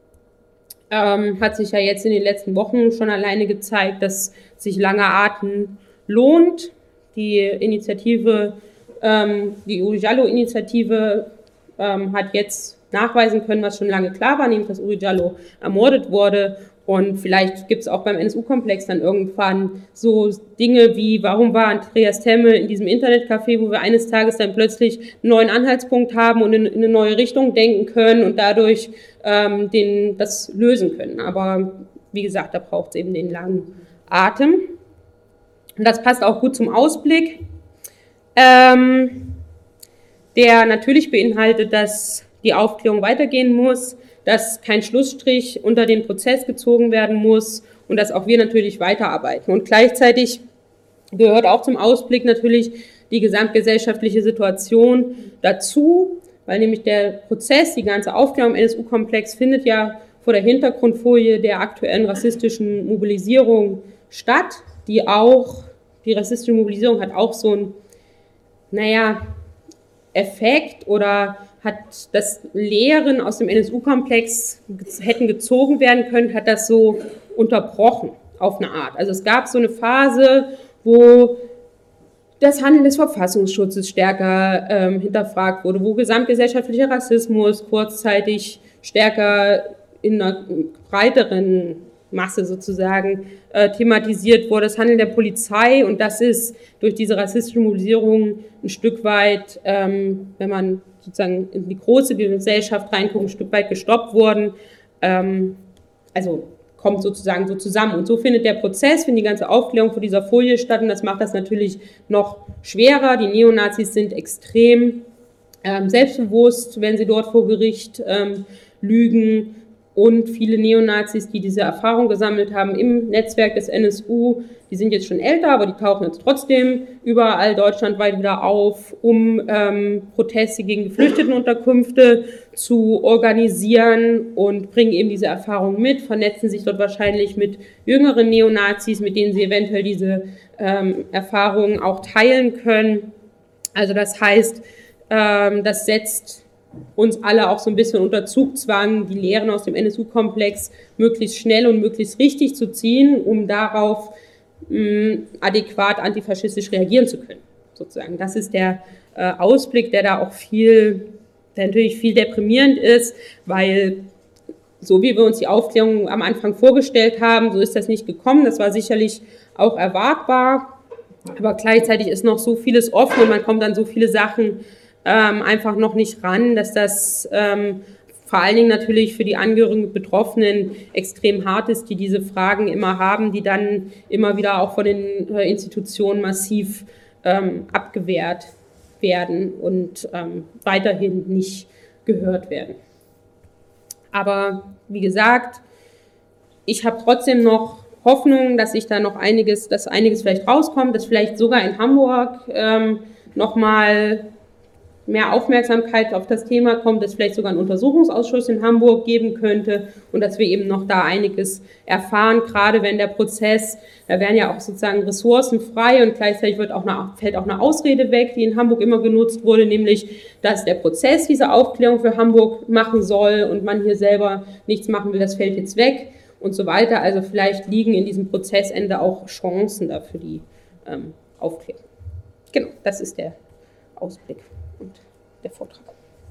ähm, hat sich ja jetzt in den letzten Wochen schon alleine gezeigt, dass sich lange Atem lohnt. Die Initiative, ähm, die Uri Jallo-Initiative ähm, hat jetzt nachweisen können, was schon lange klar war, nämlich dass Uri Jallo ermordet wurde. Und vielleicht gibt es auch beim N S U-Komplex dann irgendwann so Dinge wie, warum war Andreas Temme in diesem Internetcafé, wo wir eines Tages dann plötzlich einen neuen Anhaltspunkt haben und in, in eine neue Richtung denken können und dadurch ähm, den, das lösen können. Aber wie gesagt, da braucht es eben den langen Atem. Und das passt auch gut zum Ausblick, ähm, der natürlich beinhaltet, dass die Aufklärung weitergehen muss, dass kein Schlussstrich unter den Prozess gezogen werden muss und dass auch wir natürlich weiterarbeiten. Und gleichzeitig gehört auch zum Ausblick natürlich die gesamtgesellschaftliche Situation dazu, weil nämlich der Prozess, die ganze Aufklärung im N S U-Komplex findet ja vor der Hintergrundfolie der aktuellen rassistischen Mobilisierung statt, die auch, die rassistische Mobilisierung hat auch so ein, naja, Effekt oder hat das Lehren aus dem N S U-Komplex hätten gezogen werden können, hat das so unterbrochen auf eine Art. Also es gab so eine Phase, wo das Handeln des Verfassungsschutzes stärker ähm, hinterfragt wurde, wo gesamtgesellschaftlicher Rassismus kurzzeitig stärker in einer breiteren Masse sozusagen äh, thematisiert wurde, das Handeln der Polizei, und das ist durch diese rassistische Mobilisierung ein Stück weit, ähm, wenn man sozusagen in die große Gesellschaft reinguckt, ein Stück weit gestoppt worden, ähm, also kommt sozusagen so zusammen. Und so findet der Prozess, findet die ganze Aufklärung vor dieser Folie statt, und das macht das natürlich noch schwerer. Die Neonazis sind extrem ähm, selbstbewusst, wenn sie dort vor Gericht ähm, lügen. Und viele Neonazis, die diese Erfahrung gesammelt haben im Netzwerk des N S U, die sind jetzt schon älter, aber die tauchen jetzt trotzdem überall deutschlandweit wieder auf, um ähm, Proteste gegen Geflüchtetenunterkünfte zu organisieren und bringen eben diese Erfahrung mit, vernetzen sich dort wahrscheinlich mit jüngeren Neonazis, mit denen sie eventuell diese ähm, Erfahrungen auch teilen können. Also das heißt, ähm, das setzt uns alle auch so ein bisschen unter Zugzwang, die Lehren aus dem N S U-Komplex möglichst schnell und möglichst richtig zu ziehen, um darauf mh, adäquat antifaschistisch reagieren zu können, sozusagen. Das ist der äh, Ausblick, der da auch viel, der natürlich viel deprimierend ist, weil so wie wir uns die Aufklärung am Anfang vorgestellt haben, so ist das nicht gekommen. Das war sicherlich auch erwartbar, aber gleichzeitig ist noch so vieles offen und man kommt an so viele Sachen Ähm, einfach noch nicht ran, dass das ähm, vor allen Dingen natürlich für die Angehörigen Betroffenen extrem hart ist, die diese Fragen immer haben, die dann immer wieder auch von den äh, Institutionen massiv ähm, abgewehrt werden und ähm, weiterhin nicht gehört werden. Aber wie gesagt, ich habe trotzdem noch Hoffnung, dass sich da noch einiges, dass einiges vielleicht rauskommt, dass vielleicht sogar in Hamburg ähm, nochmal mehr Aufmerksamkeit auf das Thema kommt, dass es vielleicht sogar einen Untersuchungsausschuss in Hamburg geben könnte und dass wir eben noch da einiges erfahren, gerade wenn der Prozess, da werden ja auch sozusagen Ressourcen frei und gleichzeitig wird auch eine, fällt auch eine Ausrede weg, die in Hamburg immer genutzt wurde, nämlich, dass der Prozess diese Aufklärung für Hamburg machen soll und man hier selber nichts machen will, das fällt jetzt weg und so weiter. Also vielleicht liegen in diesem Prozessende auch Chancen da für die ähm, Aufklärung. Genau, das ist der Ausblick und der Vortrag.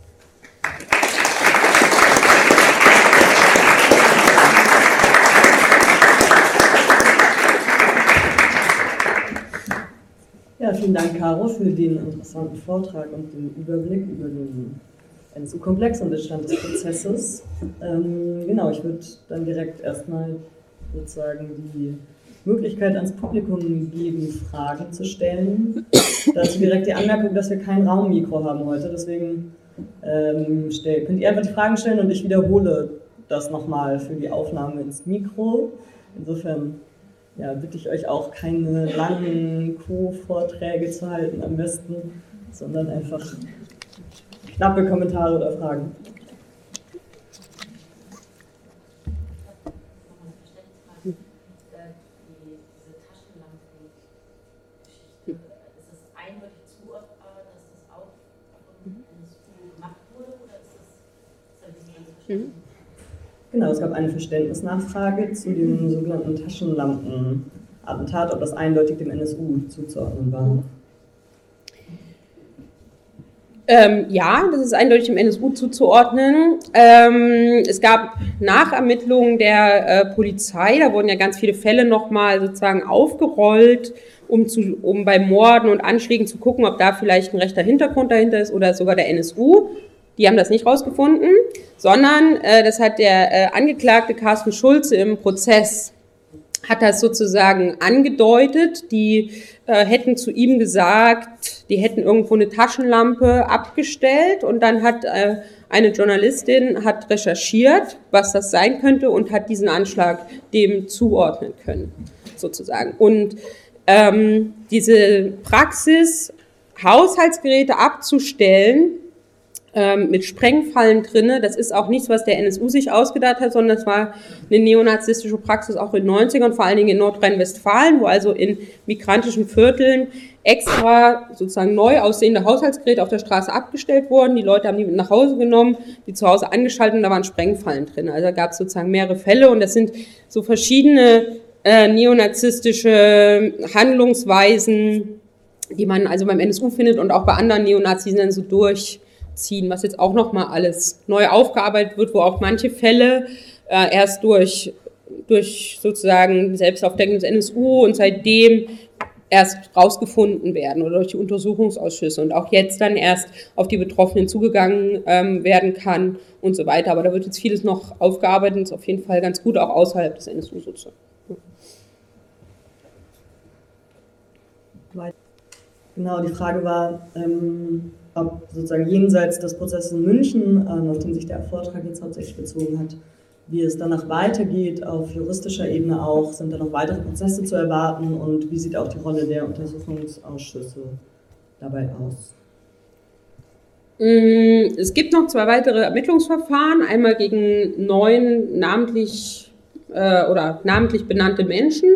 Ja, vielen Dank, Caro, für den interessanten Vortrag und den Überblick über den N S U-Komplex und den Stand des Prozesses. Ähm, genau, ich würde dann direkt erstmal sozusagen die Möglichkeit ans Publikum geben, Fragen zu stellen. Dazu direkt die Anmerkung, dass wir kein Raummikro haben heute, deswegen ähm, stell, könnt ihr einfach die Fragen stellen und ich wiederhole das nochmal für die Aufnahme ins Mikro. Insofern ja, bitte ich euch auch, keine langen Co-Vorträge zu halten am besten, sondern einfach knappe Kommentare oder Fragen. Mhm. Genau, es gab eine Verständnisnachfrage zu dem sogenannten Taschenlampen-Attentat, ob das eindeutig dem N S U zuzuordnen war. Ähm, ja, das ist eindeutig dem N S U zuzuordnen. Ähm, es gab Nachermittlungen der äh, Polizei, da wurden ja ganz viele Fälle nochmal sozusagen aufgerollt, um, zu, um bei Morden und Anschlägen zu gucken, ob da vielleicht ein rechter Hintergrund dahinter ist oder sogar der N S U. Die haben das nicht rausgefunden, sondern äh, das hat der äh, Angeklagte Carsten Schulze im Prozess, hat das sozusagen angedeutet. Die äh, hätten zu ihm gesagt, die hätten irgendwo eine Taschenlampe abgestellt und dann hat äh, eine Journalistin hat recherchiert, was das sein könnte und hat diesen Anschlag dem zuordnen können, sozusagen. Und ähm, diese Praxis, Haushaltsgeräte abzustellen, mit Sprengfallen drinne. Das ist auch nichts, was der N S U sich ausgedacht hat, sondern das war eine neonazistische Praxis auch in den neunzigern, vor allen Dingen in Nordrhein-Westfalen, wo also in migrantischen Vierteln extra sozusagen neu aussehende Haushaltsgeräte auf der Straße abgestellt wurden. Die Leute haben die mit nach Hause genommen, die zu Hause angeschaltet und da waren Sprengfallen drin. Also da gab es sozusagen mehrere Fälle und das sind so verschiedene äh, neonazistische Handlungsweisen, die man also beim N S U findet und auch bei anderen Neonazis dann so durch ziehen, was jetzt auch nochmal alles neu aufgearbeitet wird, wo auch manche Fälle äh, erst durch, durch sozusagen Selbstaufdeckung des N S U und seitdem erst rausgefunden werden oder durch die Untersuchungsausschüsse und auch jetzt dann erst auf die Betroffenen zugegangen ähm, werden kann und so weiter. Aber da wird jetzt vieles noch aufgearbeitet und ist auf jeden Fall ganz gut, auch außerhalb des N S U sozusagen. Genau, die Frage war, ähm, ob sozusagen jenseits des Prozesses in München, ähm, auf den sich der Vortrag jetzt hauptsächlich bezogen hat, wie es danach weitergeht, auf juristischer Ebene auch, sind da noch weitere Prozesse zu erwarten und wie sieht auch die Rolle der Untersuchungsausschüsse dabei aus? Es gibt noch zwei weitere Ermittlungsverfahren, einmal gegen neun namentlich äh, oder namentlich benannte Menschen,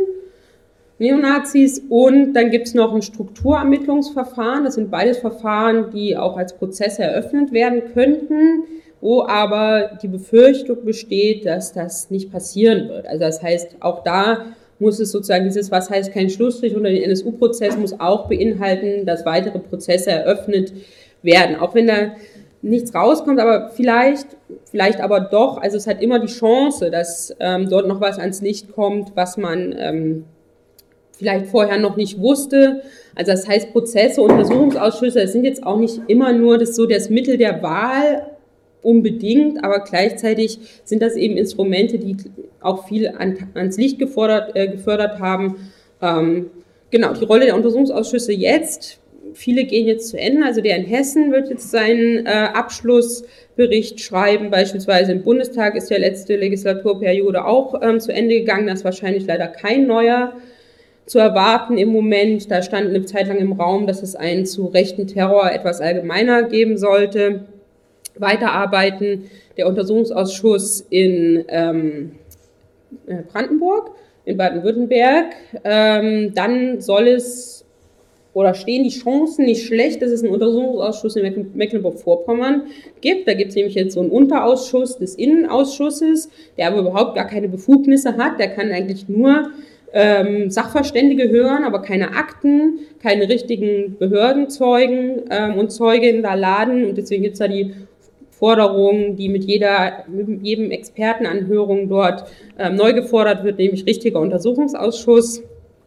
Neonazis, und dann gibt es noch ein Strukturermittlungsverfahren. Das sind beides Verfahren, die auch als Prozesse eröffnet werden könnten, wo aber die Befürchtung besteht, dass das nicht passieren wird. Also das heißt, auch da muss es sozusagen dieses, was heißt kein Schlussstrich unter den N S U-Prozess, muss auch beinhalten, dass weitere Prozesse eröffnet werden. Auch wenn da nichts rauskommt, aber vielleicht, vielleicht aber doch, also es hat immer die Chance, dass ähm, dort noch was ans Licht kommt, was man ähm, vielleicht vorher noch nicht wusste. Also das heißt, Prozesse, Untersuchungsausschüsse, das sind jetzt auch nicht immer nur das so das Mittel der Wahl unbedingt, aber gleichzeitig sind das eben Instrumente, die auch viel an, ans Licht gefordert, äh, gefördert haben. Ähm, genau, die Rolle der Untersuchungsausschüsse jetzt, viele gehen jetzt zu Ende, also der in Hessen wird jetzt seinen äh, Abschlussbericht schreiben, beispielsweise im Bundestag ist ja letzte Legislaturperiode auch ähm, zu Ende gegangen, das ist wahrscheinlich leider kein neuer zu erwarten im Moment. Da stand eine Zeit lang im Raum, dass es einen zu rechten Terror etwas allgemeiner geben sollte. Weiterarbeiten der Untersuchungsausschuss in ähm, Brandenburg, in Baden-Württemberg. Ähm, dann soll es, oder stehen die Chancen nicht schlecht, dass es einen Untersuchungsausschuss in Mecklenburg-Vorpommern gibt. Da gibt es nämlich jetzt so einen Unterausschuss des Innenausschusses, der aber überhaupt gar keine Befugnisse hat. Der kann eigentlich nur Ähm, Sachverständige hören, aber keine Akten, keine richtigen Behördenzeugen ähm, und Zeuginnen da laden. Und deswegen gibt es da die Forderung, die mit jeder, mit jedem Expertenanhörung dort ähm, neu gefordert wird, nämlich richtiger Untersuchungsausschuss.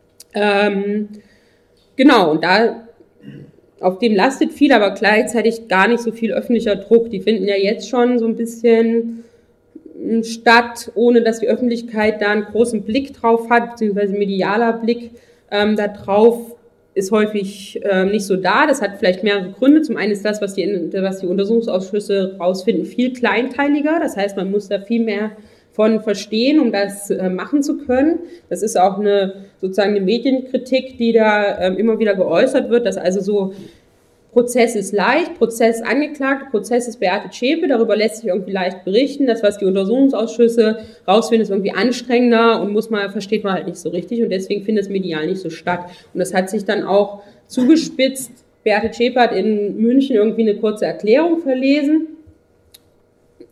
Ähm, genau, und da auf dem lastet viel, aber gleichzeitig gar nicht so viel öffentlicher Druck. Die finden ja jetzt schon so ein bisschen statt, ohne dass die Öffentlichkeit da einen großen Blick drauf hat, beziehungsweise medialer Blick ähm, da drauf ist häufig ähm, nicht so da. Das hat vielleicht mehrere Gründe. Zum einen ist das, was die, was die Untersuchungsausschüsse rausfinden, viel kleinteiliger. Das heißt, man muss da viel mehr von verstehen, um das äh, machen zu können. Das ist auch eine sozusagen eine Medienkritik, die da ähm, immer wieder geäußert wird, dass also so Prozess ist leicht, Prozess angeklagt, Prozess ist Beate Zschäpe, darüber lässt sich irgendwie leicht berichten. Das, was die Untersuchungsausschüsse rausfinden, ist irgendwie anstrengender und muss man, versteht man halt nicht so richtig und deswegen findet es medial nicht so statt. Und das hat sich dann auch zugespitzt. Beate Zschäpe hat in München irgendwie eine kurze Erklärung verlesen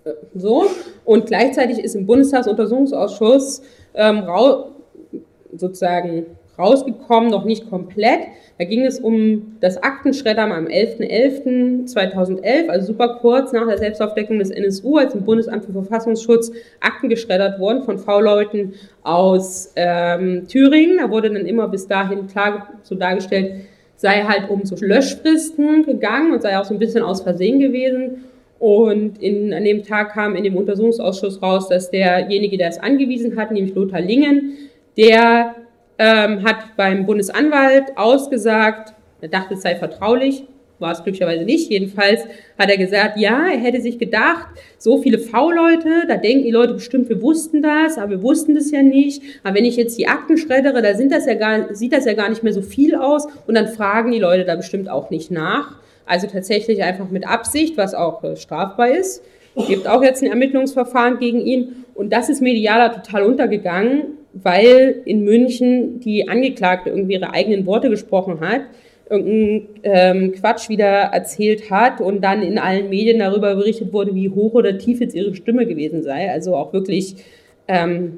so. Und gleichzeitig ist im Bundestagsuntersuchungsausschuss ähm, rau sozusagen rausgekommen, noch nicht komplett. Da ging es um das Aktenschreddern am elften elften zweitausendelf, also super kurz nach der Selbstaufdeckung des N S U, als im Bundesamt für Verfassungsschutz Akten geschreddert wurden von V-Leuten aus ähm, Thüringen. Da wurde dann immer bis dahin klar so dargestellt, sei halt um so Löschfristen gegangen und sei auch so ein bisschen aus Versehen gewesen. Und in, an dem Tag kam in dem Untersuchungsausschuss raus, dass derjenige, der es angewiesen hat, nämlich Lothar Lingen, der ähm, hat beim Bundesanwalt ausgesagt, er dachte, es sei vertraulich, war es glücklicherweise nicht, jedenfalls hat er gesagt, ja, er hätte sich gedacht, so viele V-Leute, da denken die Leute bestimmt, wir wussten das, aber wir wussten das ja nicht, aber wenn ich jetzt die Akten schreddere, da sind das ja gar, sieht das ja gar nicht mehr so viel aus und dann fragen die Leute da bestimmt auch nicht nach. Also tatsächlich einfach mit Absicht, was auch äh, strafbar ist. Es gibt auch jetzt ein Ermittlungsverfahren gegen ihn und das ist medial total untergegangen, weil in München die Angeklagte irgendwie ihre eigenen Worte gesprochen hat, irgendeinen ähm, Quatsch wieder erzählt hat und dann in allen Medien darüber berichtet wurde, wie hoch oder tief jetzt ihre Stimme gewesen sei. Also auch wirklich, ähm,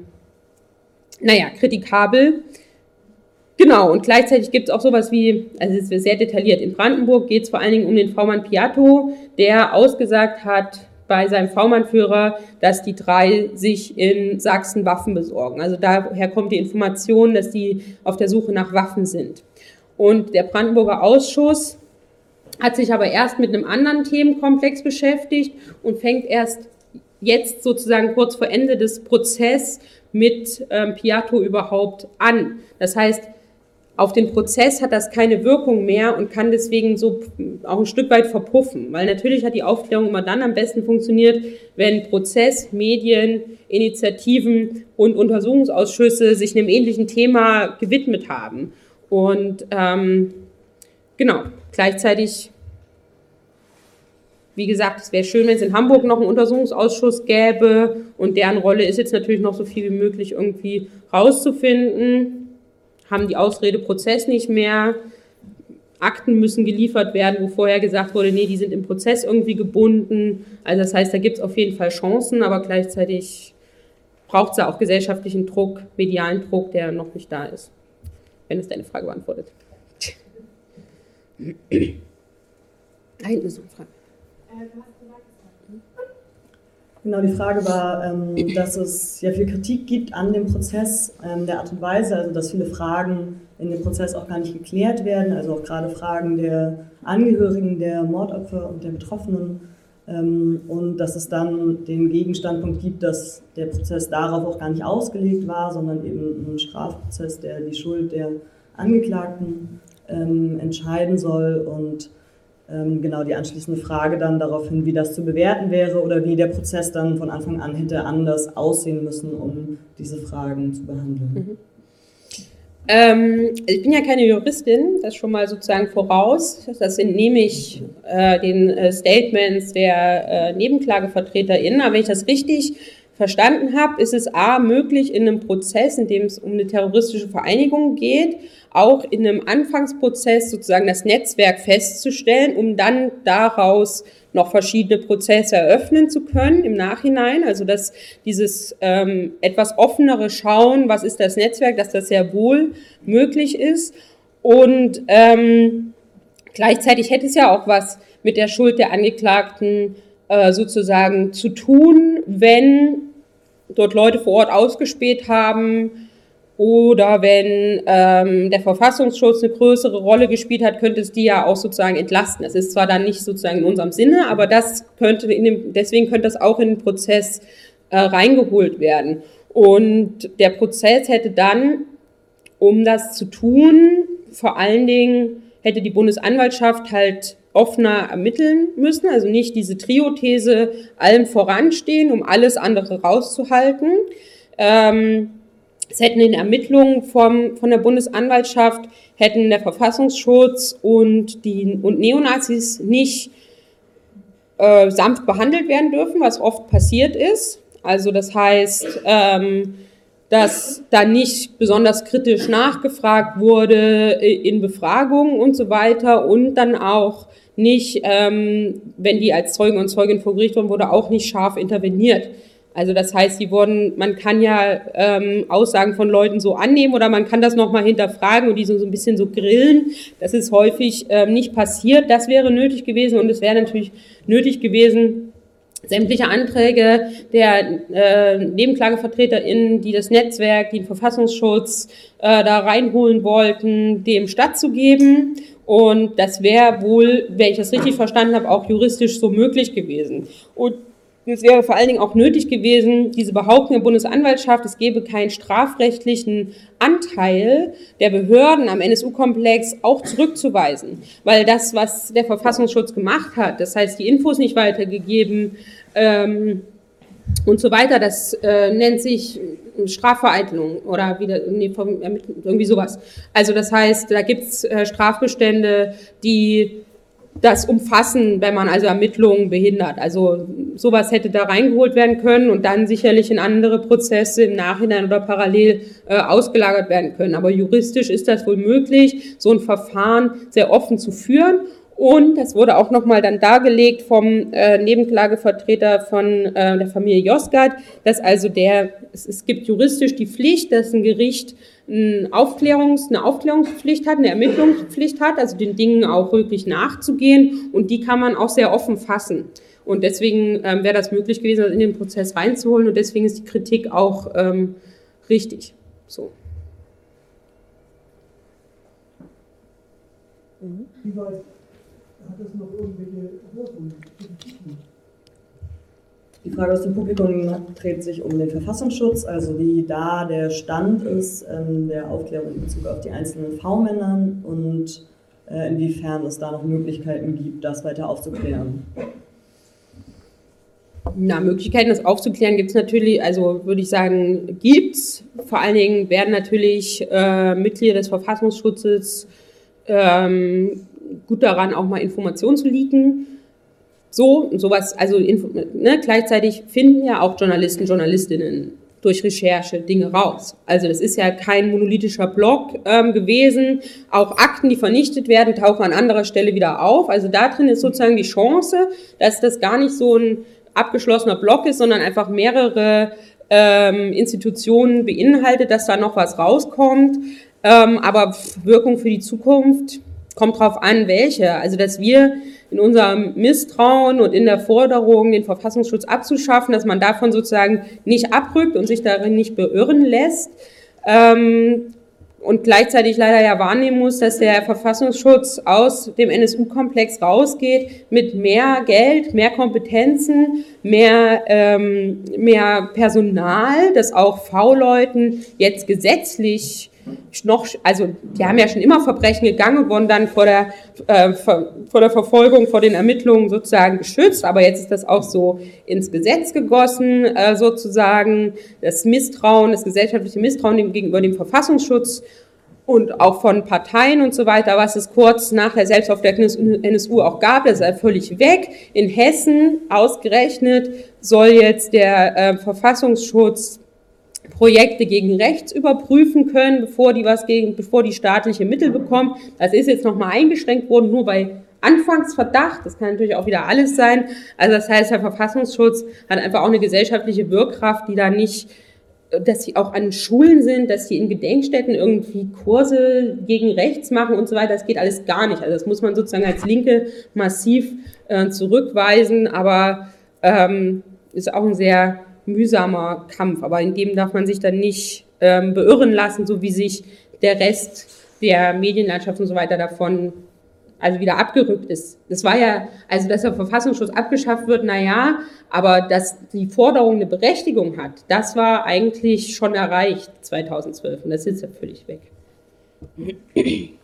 naja, kritikabel. Genau, und gleichzeitig gibt es auch sowas wie, also es ist sehr detailliert, in Brandenburg geht es vor allen Dingen um den V-Mann Piatto, der ausgesagt hat bei seinem V-Mann-Führer, dass die drei sich in Sachsen Waffen besorgen. Also daher kommt die Information, dass die auf der Suche nach Waffen sind. Und der Brandenburger Ausschuss hat sich aber erst mit einem anderen Themenkomplex beschäftigt und fängt erst jetzt sozusagen kurz vor Ende des Prozesses mit ähm, Piatto überhaupt an. Das heißt, auf den Prozess hat das keine Wirkung mehr und kann deswegen so auch ein Stück weit verpuffen. Weil natürlich hat die Aufklärung immer dann am besten funktioniert, wenn Prozess, Medien, Initiativen und Untersuchungsausschüsse sich einem ähnlichen Thema gewidmet haben. Und ähm, genau, gleichzeitig, wie gesagt, es wäre schön, wenn es in Hamburg noch einen Untersuchungsausschuss gäbe und deren Rolle ist jetzt natürlich noch so viel wie möglich irgendwie rauszufinden. Haben die Ausrede Prozess nicht mehr, Akten müssen geliefert werden, wo vorher gesagt wurde, nee, die sind im Prozess irgendwie gebunden. Also das heißt, da gibt es auf jeden Fall Chancen, aber gleichzeitig braucht es da auch gesellschaftlichen Druck, medialen Druck, der noch nicht da ist. Wenn es deine Frage beantwortet. Da hinten ist noch eine Frage. Genau, die Frage war, ähm, dass es ja viel Kritik gibt an dem Prozess, ähm, der Art und Weise, also dass viele Fragen in dem Prozess auch gar nicht geklärt werden, also auch gerade Fragen der Angehörigen, der Mordopfer und der Betroffenen, ähm, und dass es dann den Gegenstandpunkt gibt, dass der Prozess darauf auch gar nicht ausgelegt war, sondern eben ein Strafprozess, der die Schuld der Angeklagten ähm, entscheiden soll und ähm, genau die anschließende Frage dann daraufhin, wie das zu bewerten wäre oder wie der Prozess dann von Anfang an hätte anders aussehen müssen, um diese Fragen zu behandeln. Mhm. Ähm, ich bin ja keine Juristin, das schon mal sozusagen voraus. Das entnehme ich äh, den äh, Statements der äh, NebenklagevertreterInnen. Aber wenn ich das richtig verstanden habe, ist es a. möglich, in einem Prozess, in dem es um eine terroristische Vereinigung geht, auch in einem Anfangsprozess sozusagen das Netzwerk festzustellen, um dann daraus noch verschiedene Prozesse eröffnen zu können im Nachhinein. Also dass dieses ähm, etwas offenere Schauen, was ist das Netzwerk, dass das sehr wohl möglich ist. Und ähm, gleichzeitig hätte es ja auch was mit der Schuld der Angeklagten äh, sozusagen zu tun, wenn dort Leute vor Ort ausgespäht haben oder wenn ähm, der Verfassungsschutz eine größere Rolle gespielt hat, könnte es die ja auch sozusagen entlasten. Das ist zwar dann nicht sozusagen in unserem Sinne, aber das könnte in dem, deswegen könnte das auch in den Prozess äh, reingeholt werden. Und der Prozess hätte dann, um das zu tun, vor allen Dingen hätte die Bundesanwaltschaft halt offener ermitteln müssen, also nicht diese Trio-These allem voranstehen, um alles andere rauszuhalten. Ähm, es hätten in Ermittlungen vom, von der Bundesanwaltschaft, hätten der Verfassungsschutz und die und Neonazis nicht äh, sanft behandelt werden dürfen, was oft passiert ist. Also das heißt, ähm, dass da nicht besonders kritisch nachgefragt wurde in Befragungen und so weiter und dann auch nicht, ähm, wenn die als Zeugen und Zeugin vor Gericht waren, wurde auch nicht scharf interveniert. Also das heißt, die wurden, man kann ja ähm, Aussagen von Leuten so annehmen oder man kann das nochmal hinterfragen und die so, so ein bisschen so grillen. Das ist häufig ähm, nicht passiert. Das wäre nötig gewesen und es wäre natürlich nötig gewesen, sämtliche Anträge der äh, NebenklagevertreterInnen, die das Netzwerk, die den Verfassungsschutz äh, da reinholen wollten, dem stattzugeben. Und das wäre wohl, wenn ich das richtig verstanden habe, auch juristisch so möglich gewesen. Und es wäre vor allen Dingen auch nötig gewesen, diese Behauptung der Bundesanwaltschaft, es gebe keinen strafrechtlichen Anteil der Behörden am N S U-Komplex auch zurückzuweisen. Weil das, was der Verfassungsschutz gemacht hat, das heißt die Infos nicht weitergegeben ähm, und so weiter, das äh, nennt sich Strafvereitelung oder wieder nee, irgendwie sowas. Also das heißt, da gibt es äh, Strafbestände, die das umfassen, wenn man also Ermittlungen behindert. Also sowas hätte da reingeholt werden können und dann sicherlich in andere Prozesse im Nachhinein oder parallel äh, ausgelagert werden können. Aber juristisch ist das wohl möglich, so ein Verfahren sehr offen zu führen. Und das wurde auch nochmal dann dargelegt vom äh, Nebenklagevertreter von äh, der Familie Yozgat, dass also der, es, es gibt juristisch die Pflicht, dass ein Gericht ein Aufklärungs-, eine Aufklärungspflicht hat, eine Ermittlungspflicht hat, also den Dingen auch wirklich nachzugehen und die kann man auch sehr offen fassen. Und deswegen ähm, wäre das möglich gewesen, das in den Prozess reinzuholen und deswegen ist die Kritik auch ähm, richtig. So. Wie weit hat das noch irgendwelche Wirkungen? Die Frage aus dem Publikum dreht sich um den Verfassungsschutz, also wie da der Stand ist in der Aufklärung in Bezug auf die einzelnen V-Männer und äh, inwiefern es da noch Möglichkeiten gibt, das weiter aufzuklären. Na, Möglichkeiten, das aufzuklären, gibt es natürlich, also würde ich sagen, gibt's. Vor allen Dingen werden natürlich äh, Mitglieder des Verfassungsschutzes ähm, gut daran, auch mal Informationen zu leaken. So, sowas, also ne, gleichzeitig finden ja auch Journalisten, Journalistinnen durch Recherche Dinge raus. Also das ist ja kein monolithischer Block ähm, gewesen. Auch Akten, die vernichtet werden, tauchen an anderer Stelle wieder auf. Also da drin ist sozusagen die Chance, dass das gar nicht so ein abgeschlossener Block ist, sondern einfach mehrere ähm, Institutionen beinhaltet, dass da noch was rauskommt. Ähm, aber Wirkung für die Zukunft kommt drauf an, welche. Also dass wir in unserem Misstrauen und in der Forderung, den Verfassungsschutz abzuschaffen, dass man davon sozusagen nicht abrückt und sich darin nicht beirren lässt. Ähm, und gleichzeitig leider ja wahrnehmen muss, dass der Verfassungsschutz aus dem N S U-Komplex rausgeht mit mehr Geld, mehr Kompetenzen, mehr, ähm, mehr Personal, dass auch V-Leuten jetzt gesetzlich noch, also die haben ja schon immer Verbrechen gegangen und wurden dann vor der, äh, vor, vor der Verfolgung, vor den Ermittlungen sozusagen geschützt, aber jetzt ist das auch so ins Gesetz gegossen, äh, sozusagen, das Misstrauen, das gesellschaftliche Misstrauen gegenüber dem Verfassungsschutz und auch von Parteien und so weiter, was es kurz nach der Selbstaufdeckung des N S U auch gab, das ist halt völlig weg. In Hessen ausgerechnet soll jetzt der äh, Verfassungsschutz Projekte gegen rechts überprüfen können, bevor die was gegen, bevor die staatliche Mittel bekommen. Das ist jetzt nochmal eingeschränkt worden, nur bei Anfangsverdacht. Das kann natürlich auch wieder alles sein. Also das heißt, der Verfassungsschutz hat einfach auch eine gesellschaftliche Wirkkraft, die da nicht, dass sie auch an Schulen sind, dass sie in Gedenkstätten irgendwie Kurse gegen rechts machen und so weiter. Das geht alles gar nicht. Also das muss man sozusagen als Linke massiv äh, zurückweisen, aber ähm, ist auch ein sehr mühsamer Kampf, aber in dem darf man sich dann nicht ähm, beirren lassen, so wie sich der Rest der Medienlandschaft und so weiter davon also wieder abgerückt ist. Das war ja, also dass der Verfassungsschutz abgeschafft wird, na ja, aber dass die Forderung eine Berechtigung hat, das war eigentlich schon erreicht zweitausendzwölf und das ist ja völlig weg.